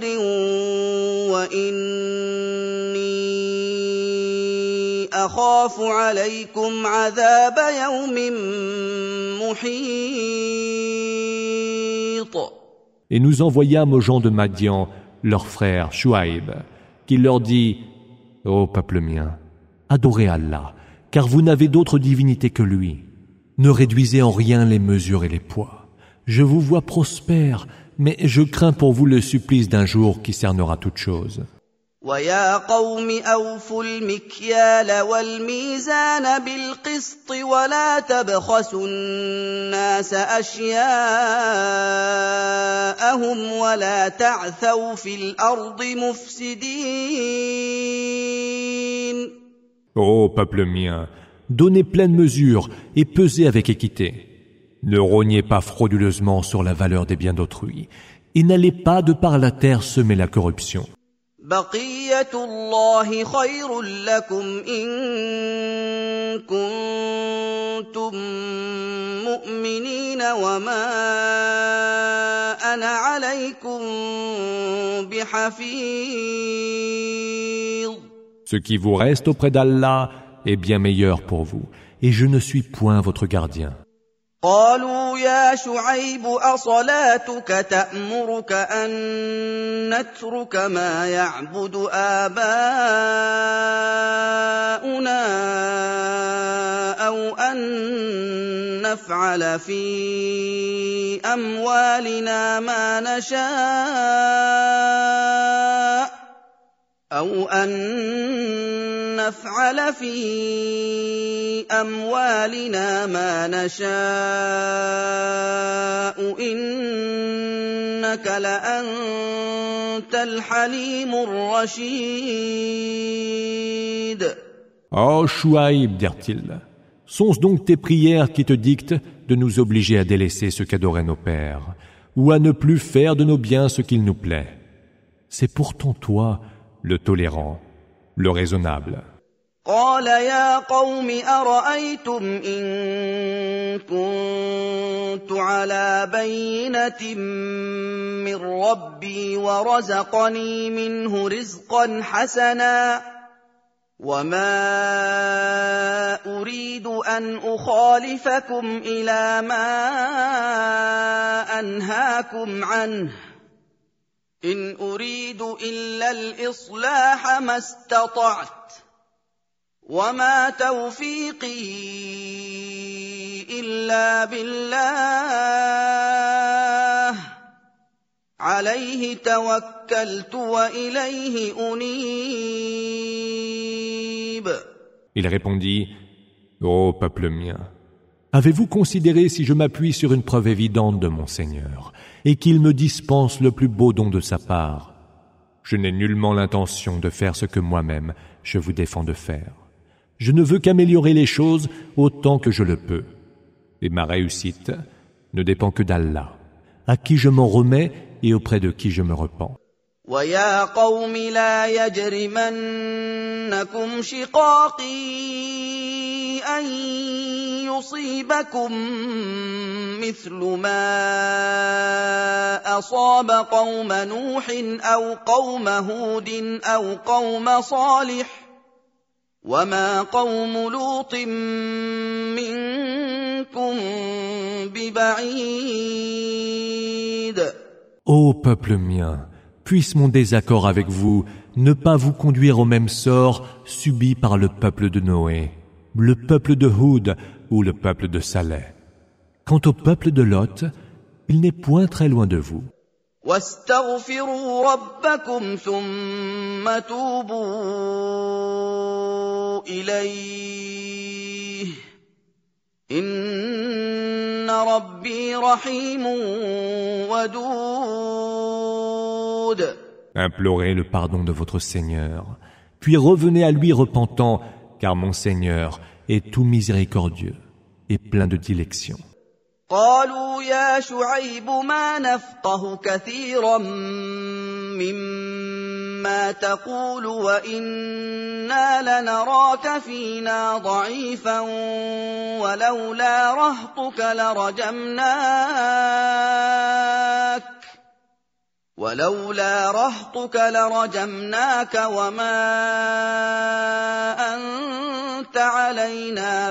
وإني أخاف عليكم عذاب يوم محيط. Et nous envoyâmes aux gens de Madian, leur frère Shuaïb, qui leur dit « Ô peuple mien, adorez Allah, car vous n'avez d'autre divinité que lui. Ne réduisez en rien les mesures et les poids. Je vous vois prospère, mais je crains pour vous le supplice d'un jour qui cernera toute chose. » وَيَا قَوْمِ أَوْفُوا الْمِكْيَالَ وَالْمِيزَانَ بِالْقِسْطِ وَلَا تَبْخَسُوا النَّاسَ أَشْيَاءَهُمْ وَلَا تَعْثَوْا فِي الْأَرْضِ مُفْسِدِينَ. Ô peuple mien, donnez pleine mesure et pesez avec équité. Ne rognez pas frauduleusement sur la valeur des biens d'autrui et n'allez pas de par la terre semer la corruption. بقية الله خير لكم إن كنتم مؤمنين وما أنا عليكم بحفيظ. Ce qui vous reste auprès d'Allah est bien meilleur pour vous, et je ne suis point votre gardien. قالوا يا شعيب أصلاتك تأمرك أن نترك ما يعبد آباؤنا أو أن نفعل في أموالنا ما نشاء أو أن نفعل في أموالنا ما نشاء إنك لأنت الحليم الرشيد. Oh Chouaïb, dirent-ils, sont-ce donc tes prières qui te dictent de nous obliger à délaisser ce qu'adoraient nos pères, ou à ne plus faire de nos biens ce qu'il nous plaît? C'est pourtant toi le tolérant, le raisonnable. قال يا قوم أرأيتم إن كنت على بينة من ربي ورزقني منه رزقا حسنا وما أريد أن أخالفكم إلى ما أنهاكم عنه إن أريد إلا الإصلاح ما استطعت وما توفيقي إلا بالله عليه توكلت وإليه أنيب. Il répondit, ô peuple mien, Avez-vous considéré si je m'appuie sur une preuve évidente de mon Seigneur et qu'il me dispense le plus beau don de sa part? Je n'ai nullement l'intention de faire ce que moi-même je vous défends de faire. Je ne veux qu'améliorer les choses autant que je le peux. Et ma réussite ne dépend que d'Allah, à qui je m'en remets et auprès de qui je me repens. وَيَا قَوْمِ لَا يَجْرِمَنَّكُمْ شِقَاقِي أَن يُصِيبَكُم مِّثْلُ مَا أَصَابَ قَوْمَ نُوحٍ أَوْ قَوْمَ هُودٍ أَوْ قَوْمَ صَالِحٍ وَمَا قَوْمُ لُوطٍ مِّنكُم بِبَعِيدٍ. Ô peuple mien, puisse mon désaccord avec vous ne pas vous conduire au même sort subi par le peuple de Noé, le peuple de Houd ou le peuple de Saleh. Quant au peuple de Lot, il n'est point très loin de vous. وَاسْتَغْفِرُوا رَبَّكُمْ ثُمَّ تُوبُوا إِلَيْهِ إِنَّ رَبِّي رَحِيمٌ وَدُودٌ. Implorez le pardon de votre Seigneur, puis revenez à lui repentant, car mon Seigneur est tout miséricordieux et plein de dilection. قالوا يا شعيب ما نفقه كثيرا مما تقول وإنا لنراك فينا ضعيفا ولولا رهطك لرجمناك ولولا رهطك لرجمناك وما أنت علينا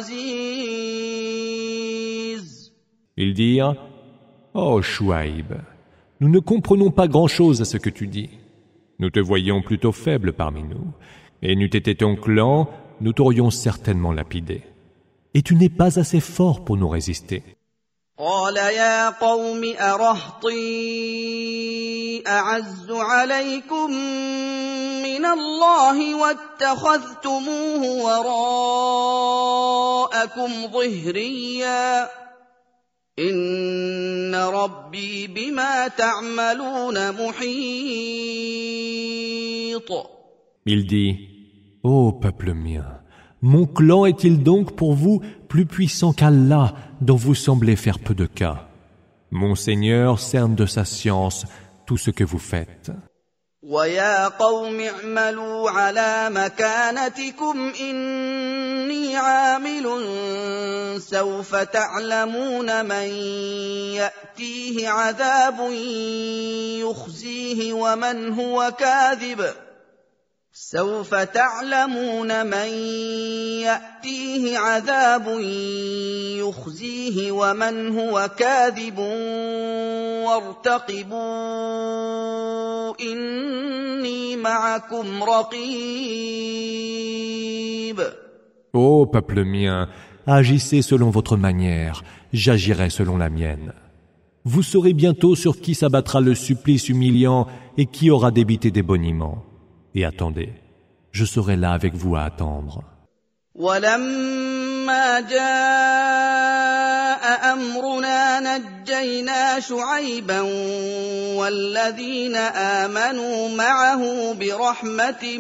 بعزيز. Ils dirent, « Oh Chouaïb, nous ne comprenons pas grand-chose à ce que tu dis. Nous te voyons plutôt faible parmi nous, et n'eût été ton clan, nous t'aurions certainement lapidé. Et tu n'es pas assez fort pour nous résister. » قال يا قوم أرهطي أعز عليكم من الله واتخذتموه وراءكم ظهريا إن ربي بما تعملون محيط. Il dit, « Ô peuple mien, mon clan est-il donc pour vous plus puissant qu'Allah dont vous semblez faire peu de cas? Mon Seigneur cerne de sa science tout ce que vous faites. » وَيَا قَوْمِ اعْمَلُوا عَلَى مَكَانَتِكُمْ إِنِّي عَامِلٌ سَوْفَ تَعْلَمُونَ مَن يَأْتِيهِ عَذَابٌ يُخْزِيهِ وَمَنْ هُوَ كَاذِبٌ سوف تعلمون من يأتيه عذاب يخزيه ومن هو كاذب وارتقبوا إني معكم رقيب. Ô peuple mien, agissez selon votre manière, j'agirai selon la mienne. Vous saurez bientôt sur qui s'abattra le supplice humiliant et qui aura débité des boniments. Et attendez, je serai là avec vous à attendre. وَلَمَّا جَاءَ أَمْرُنَا نَجَّيْنَا شُعَيْبًا وَالَّذِينَ آمَنُوا مَعَهُ بِرَحْمَةٍ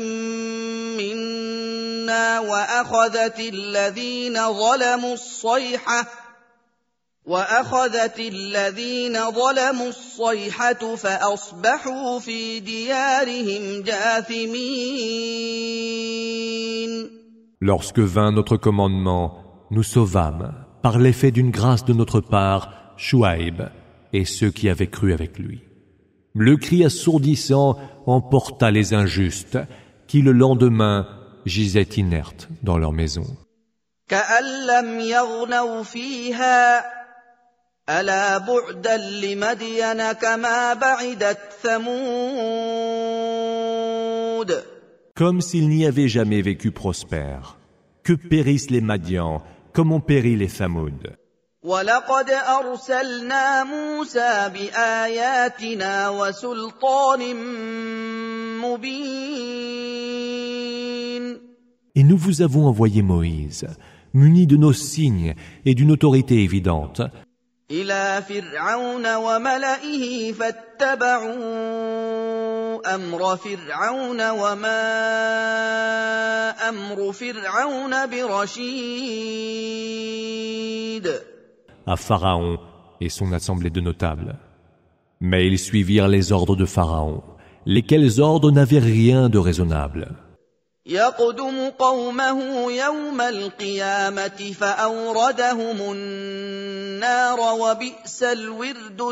مِّنَّا وَأَخَذَتِ الَّذِينَ ظَلَمُوا الصَّيْحَةُ وَأَخَذَتِ الَّذِينَ ظَلَمُوا الصَّيْحَةُ فَأَصْبَحُوا فِي دِيَارِهِمْ جَاثِمِينَ. Lorsque vint notre commandement, nous sauvâmes, par l'effet d'une grâce de notre part, Chouaïb et ceux qui avaient cru avec lui. Le cri assourdissant emporta les injustes, qui le lendemain gisaient inertes dans leur maison. كَأَن لَّمْ يَغْنَوْا فِيهَا أَلَا بُعْدًا لِّمَدْيَنَ كَمَا بَعِدَتْ ثَمُودُ. Comme s'ils n'y avaient jamais vécu prospères. Que périssent les Madians, comme ont péri les Thamoud. وَلَقَدْ أَرْسَلْنَا مُوسَىٰ بِآيَاتِنَا وَسُلْطَانٍ مُّبِينٍ. Et nous vous avons envoyé Moïse, munis de nos signes et d'une autorité évidente, إلى فرعون وملئه فاتبعوا أمر فرعون وما أمر فرعون برشيد. à Pharaon et son assemblée de notables. Mais ils suivirent les ordres de Pharaon, lesquels ordres n'avaient rien de raisonnable. يقدم قومه يوم القيامة فأوردهم النار وبئس الورد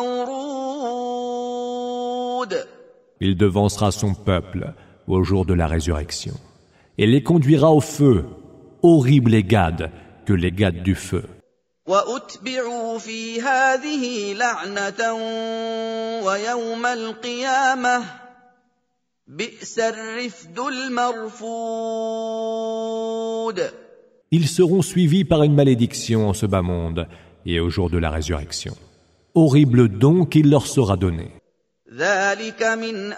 المورود. Il devancera son peuple au jour de la résurrection et les conduira au feu, horrible égade que l'égade du feu. وأتبعوا في هذه لعنة ويوم القيامة بئس الرفد المرفود. Ils seront suivis par une malédiction en ce bas monde et au jour de la résurrection. Horrible don qu'il leur sera donné. ذلك من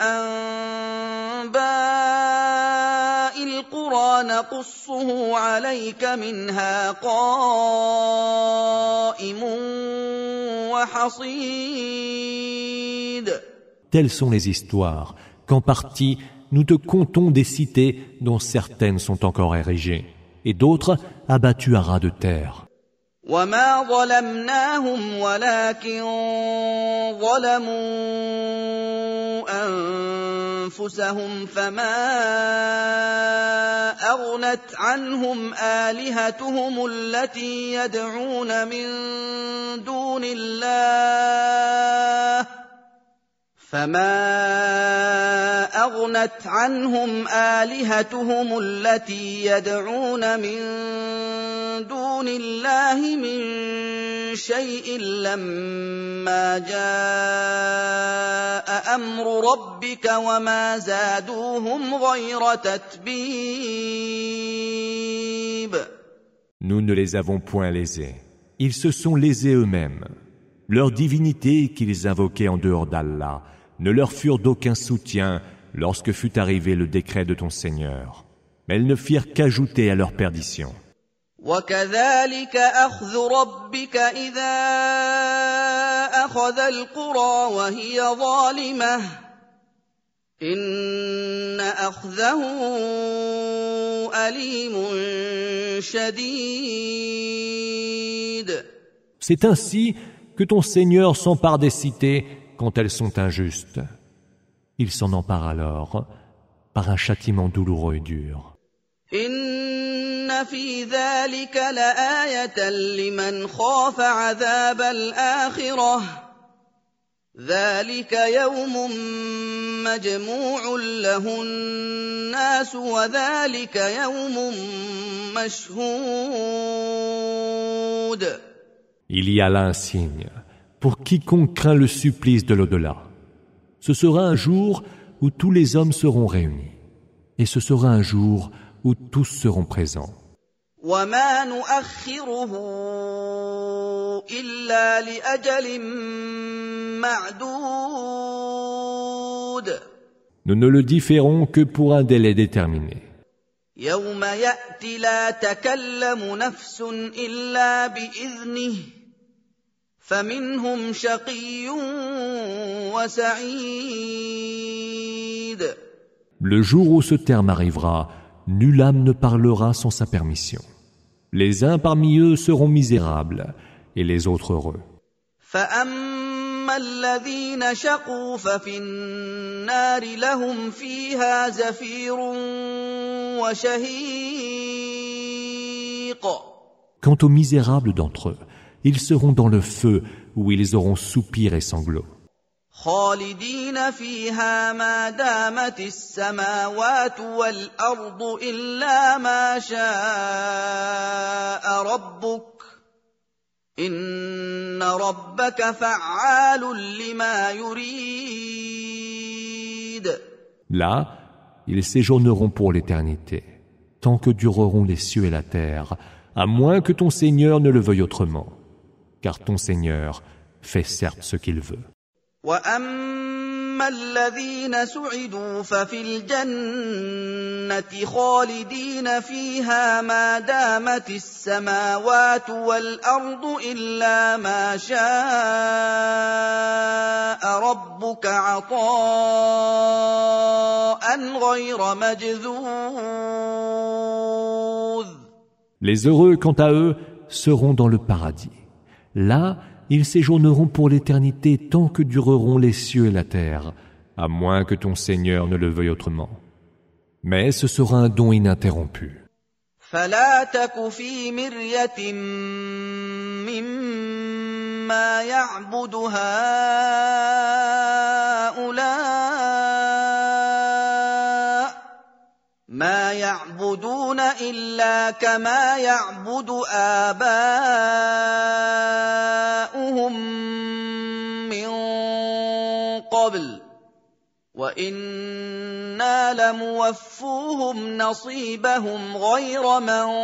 أنباء القرى نقصه عليك منها قائم وحصيد. Telles sont les histoires qu'en partie nous te contons des cités dont certaines sont encore érigées et d'autres abattues à ras de terre. وما ظلمناهم ولكن ظلموا أنفسهم فما أغنت عنهم آلهتهم التي يدعون من دون الله فما أغنت عنهم آلهتهم التي يدعون من دون الله من شيء لما جاء أمر ربك وما زادوهم غير تتبيب. Nous ne les avons point lésés. Ils se sont lésés eux-mêmes. Leurs divinités qu'ils invoquaient en dehors d'Allah ne leur furent d'aucun soutien lorsque fut arrivé le décret de ton Seigneur. Mais elles ne firent qu'ajouter à leur perdition. وكذلك أخذ ربك إذا أخذ القرى وهي ظالمة إن أخذه أليم شديد. C'est ainsi que ton Seigneur s'empare des cités quand elles sont injustes. Il s'en empare alors par un châtiment douloureux et dur. إن في ذلك لآية لمن خاف عذاب الآخرة ذلك يوم مجموع له الناس وذلك يوم مشهود. Il y a là un signe pour quiconque craint le supplice de l'au-delà. Ce sera un jour où tous les hommes seront réunis. Et ce sera un jour où tous seront présents. وما نؤخره إلا لأجل معدود. Nous ne le différons que pour un délai déterminé. يوم يأتي لا تكلم نفس إلا بإذنه فمنهم شقي وسعيد. Le jour où ce terme arrivera, nulle âme ne parlera sans sa permission. Les uns parmi eux seront misérables et les autres heureux. فأما الذين شقوا ففي النار لهم فيها زفير وشهيق. Quant aux misérables d'entre eux, ils seront dans le feu où ils auront soupir et sanglots. خالدين فيها ما دامت السماوات والأرض إلا ما شاء ربك إن ربك فعال لما يريد. Là, ils séjourneront pour l'éternité, tant que dureront les cieux et la terre, à moins que ton Seigneur ne le veuille autrement, car ton Seigneur fait certes ce qu'il veut. وأما أما الذين سعدوا ففي الجنة خالدين فيها ما دامت السماوات والأرض إلا ما شاء ربك عطاء غير مجذوذ. Les heureux, quant à eux, seront dans le paradis. Là, ils séjourneront pour l'éternité tant que dureront les cieux et la terre, à moins que ton Seigneur ne le veuille autrement. Mais ce sera un don ininterrompu. فلا تك في مرية مما يعبد هؤلاء ما يعبدون إلا كما يعبد آباؤهم من قبل وإنا لموفوهم نصيبهم غير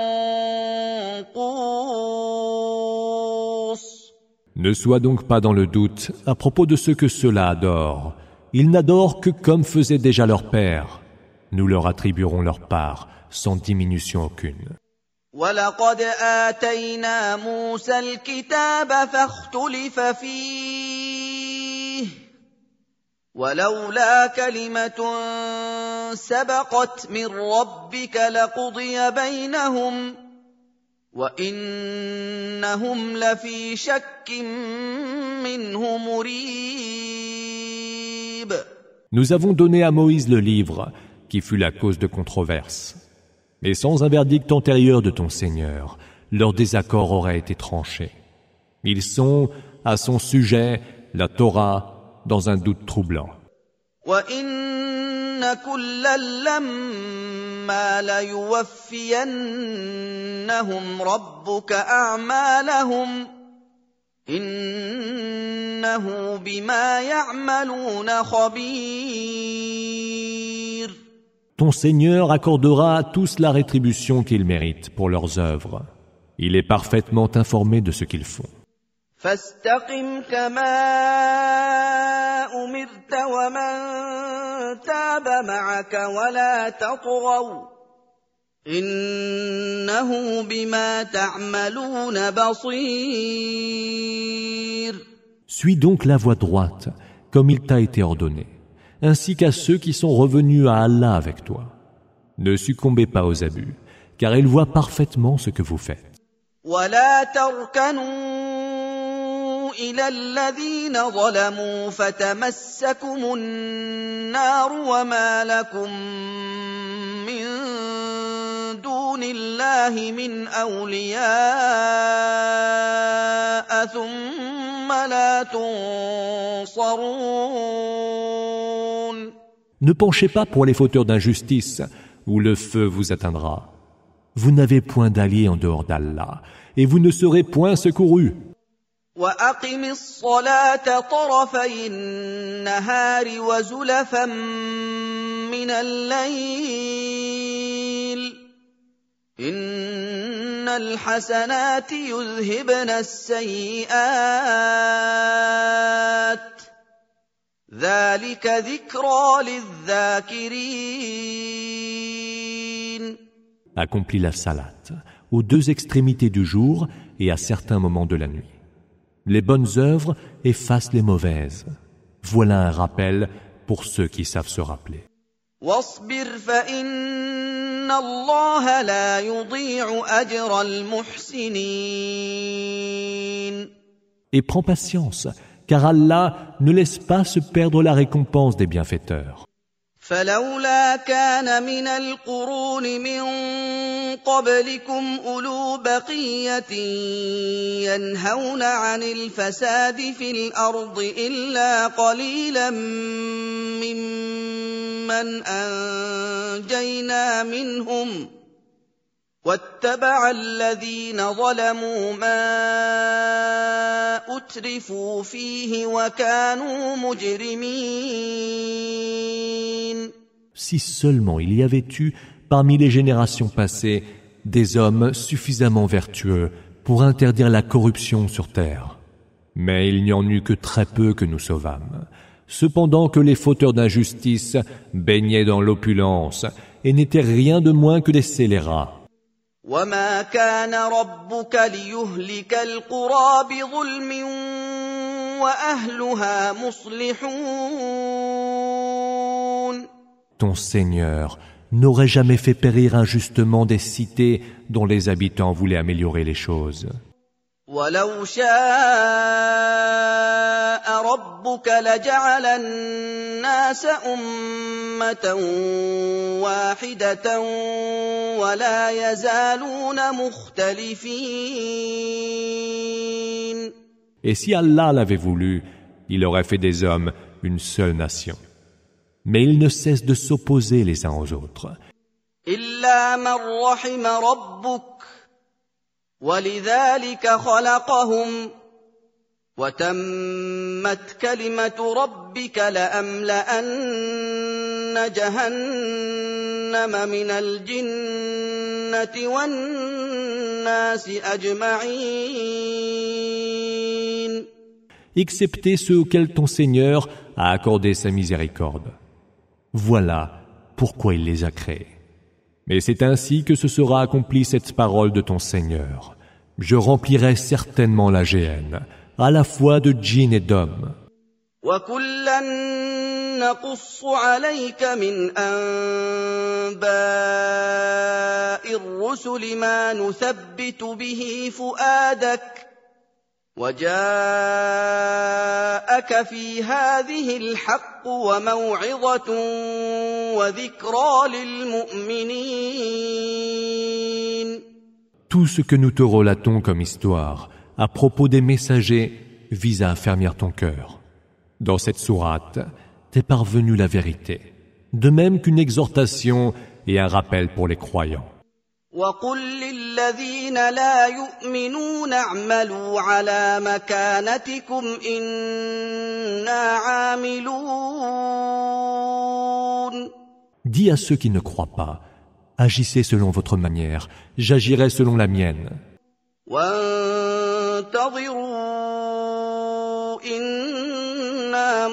منقوص. Ne sois donc pas dans le doute à propos de ce que ceux-là adorent. Ils n'adorent que comme faisaient déjà leurs pères. Nous leur attribuerons leur part sans diminution aucune. وَلَقَدْ آتَيْنَا مُوسَى الْكِتَابَ فَاخْتُلِفَ فِيهِ وَلَوْلَا كَلِمَةٌ سَبَقَتْ مِنْ رَبِّكَ لَقُضِيَ بَيْنَهُمْ وَإِنَّهُمْ لَفِي شَكٍّ مِّنْهُ مُرِيبٍ. Nous avons donné à Moïse le livre, qui fut la cause de controverse. Mais sans un verdict antérieur de ton Seigneur, leur désaccord aurait été tranché. Ils sont, à son sujet, la Torah, dans un doute troublant. وَإِنَّ كُلًّا لَّمَّا لَيُوَفِّيَنَّهُمْ رَبُّكَ أَعْمَالَهُمْ إِنَّهُ بِمَا يَعْمَلُونَ خَبِيرٌ. Ton Seigneur accordera à tous la rétribution qu'ils méritent pour leurs œuvres. Il est parfaitement informé de ce qu'ils font. فاستقم كما أمرت ومن تاب معك ولا تطغوا إنه بما تعملون بصير. Suis donc la voie droite, comme il t'a été ordonné, ainsi qu'à ceux qui sont revenus à Allah avec toi. Ne succombez pas aux abus, car il voit parfaitement ce que vous faites. ولا تركنوا إلى الذين ظلموا فتمسكم النار وما لكم من دون الله من أولياء ثم لا تنصرون. Ne penchez pas pour les fauteurs d'injustice, où le feu vous atteindra. Vous n'avez point d'alliés en dehors d'Allah, et vous ne serez point secourus. وَأَقِمِ الصَّلَاةَ طَرَفَيِ النَّهَارِ وَزُلَفًا مِّنَ اللَّيْلِ إِنَّ الْحَسَنَاتِ يُذْهِبْنَ السَّيِّئَاتِ ذَلِكَ ذِكْرَى لِلذَّاكِرِينَ. Accomplis la salate aux deux extrémités du jour et à certains moments de la nuit. Les bonnes œuvres effacent les mauvaises. Voilà un rappel pour ceux qui savent se rappeler. واصبر فإن الله لا يضيع أجر المحسنين. Et prends patience, car Allah ne laisse pas se perdre la récompense des bienfaiteurs. فلولا كان من القرون من قبلكم أولو بقية ينهون عن الفساد في الأرض إلا قليلا ممن أنجينا منهم واتبع الذين ظلموا ما أترفوا فيه وكانوا مجرمين. Si seulement il y avait eu, parmi les générations passées, des hommes suffisamment vertueux pour interdire la corruption sur terre. Mais il n'y en eut que très peu que nous sauvâmes. cependant que les fauteurs d'injustice baignaient dans l'opulence et n'étaient rien de moins que des scélérats. وما كان ربك ليهلك القرى بظلم وأهلها مصلحون. Ton Seigneur n'aurait jamais fait périr injustement des cités dont les habitants voulaient améliorer les choses. ولو شاء ربك لجعل الناس أمة واحدة ولا يزالون مختلفين. Et si Allah l'avait voulu, il aurait fait des hommes une seule nation. Mais ils ne cessent de s'opposer les uns aux autres. إلا من رحم ربك ولذلك خلقهم وتمت كلمة ربك لأملأن جهنم من الجنة والناس أجمعين. Excepté ceux auxquels ton Seigneur a accordé sa miséricorde. Voilà pourquoi il les a créés. Mais c'est ainsi que se sera accomplie cette parole de ton Seigneur. Je remplirai certainement la géhenne, à la fois de djinns et d'hommes. وَكُلًّا نَقُصُّ عَلَيْكَ مِنْ أَنبَاءِ الرُّسُلِ مَا نُثَبِّتُ بِهِ فُؤَادَكَ وَجَاءَكَ فِي هَٰذِهِ الْحَقُّ وَمَوْعِظَةٌ وَذِكْرَىٰ لِلْمُؤْمِنِينَ. Tout ce que nous te relatons comme histoire à propos des messagers vise à affermir ton cœur. Dans cette sourate, t'est parvenue la vérité, de même qu'une exhortation et un rappel pour les croyants. وَقُل لِّلَّذِينَ لَا يُؤْمِنُونَ اعْمَلُوا عَلَىٰ مَكَانَتِكُمْ إِنَّا عَامِلُونَ. Dis à ceux qui ne croient pas, agissez selon votre manière, j'agirai selon la mienne. وَانتَظِرُوا إِنَّا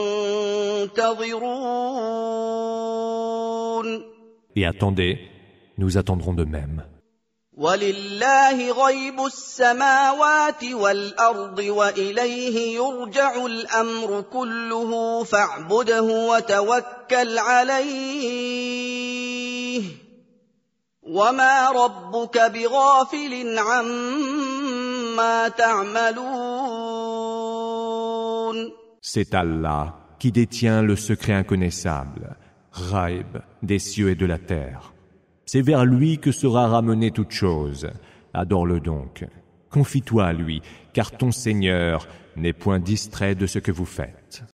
مُنتَظِرُونَ. Et attendez, nous attendrons de même. وَلِلَّهِ غَيْبُ السَّمَاوَاتِ وَالْأَرْضِ وَإِلَيْهِ يُرْجَعُ الْأَمْرُ كُلُّهُ فَاعْبُدْهُ وَتَوَكَّلْ عَلَيْهِ وَمَا رَبُّكَ بِغَافِلٍ عَمَّا تَعْمَلُونَ. C'est Allah qui détient le secret inconnaissable, Ghaib, des cieux et de la terre. C'est vers lui que sera ramenée toute chose. Adore-le donc. Confie-toi à lui, car ton Seigneur n'est point distrait de ce que vous faites.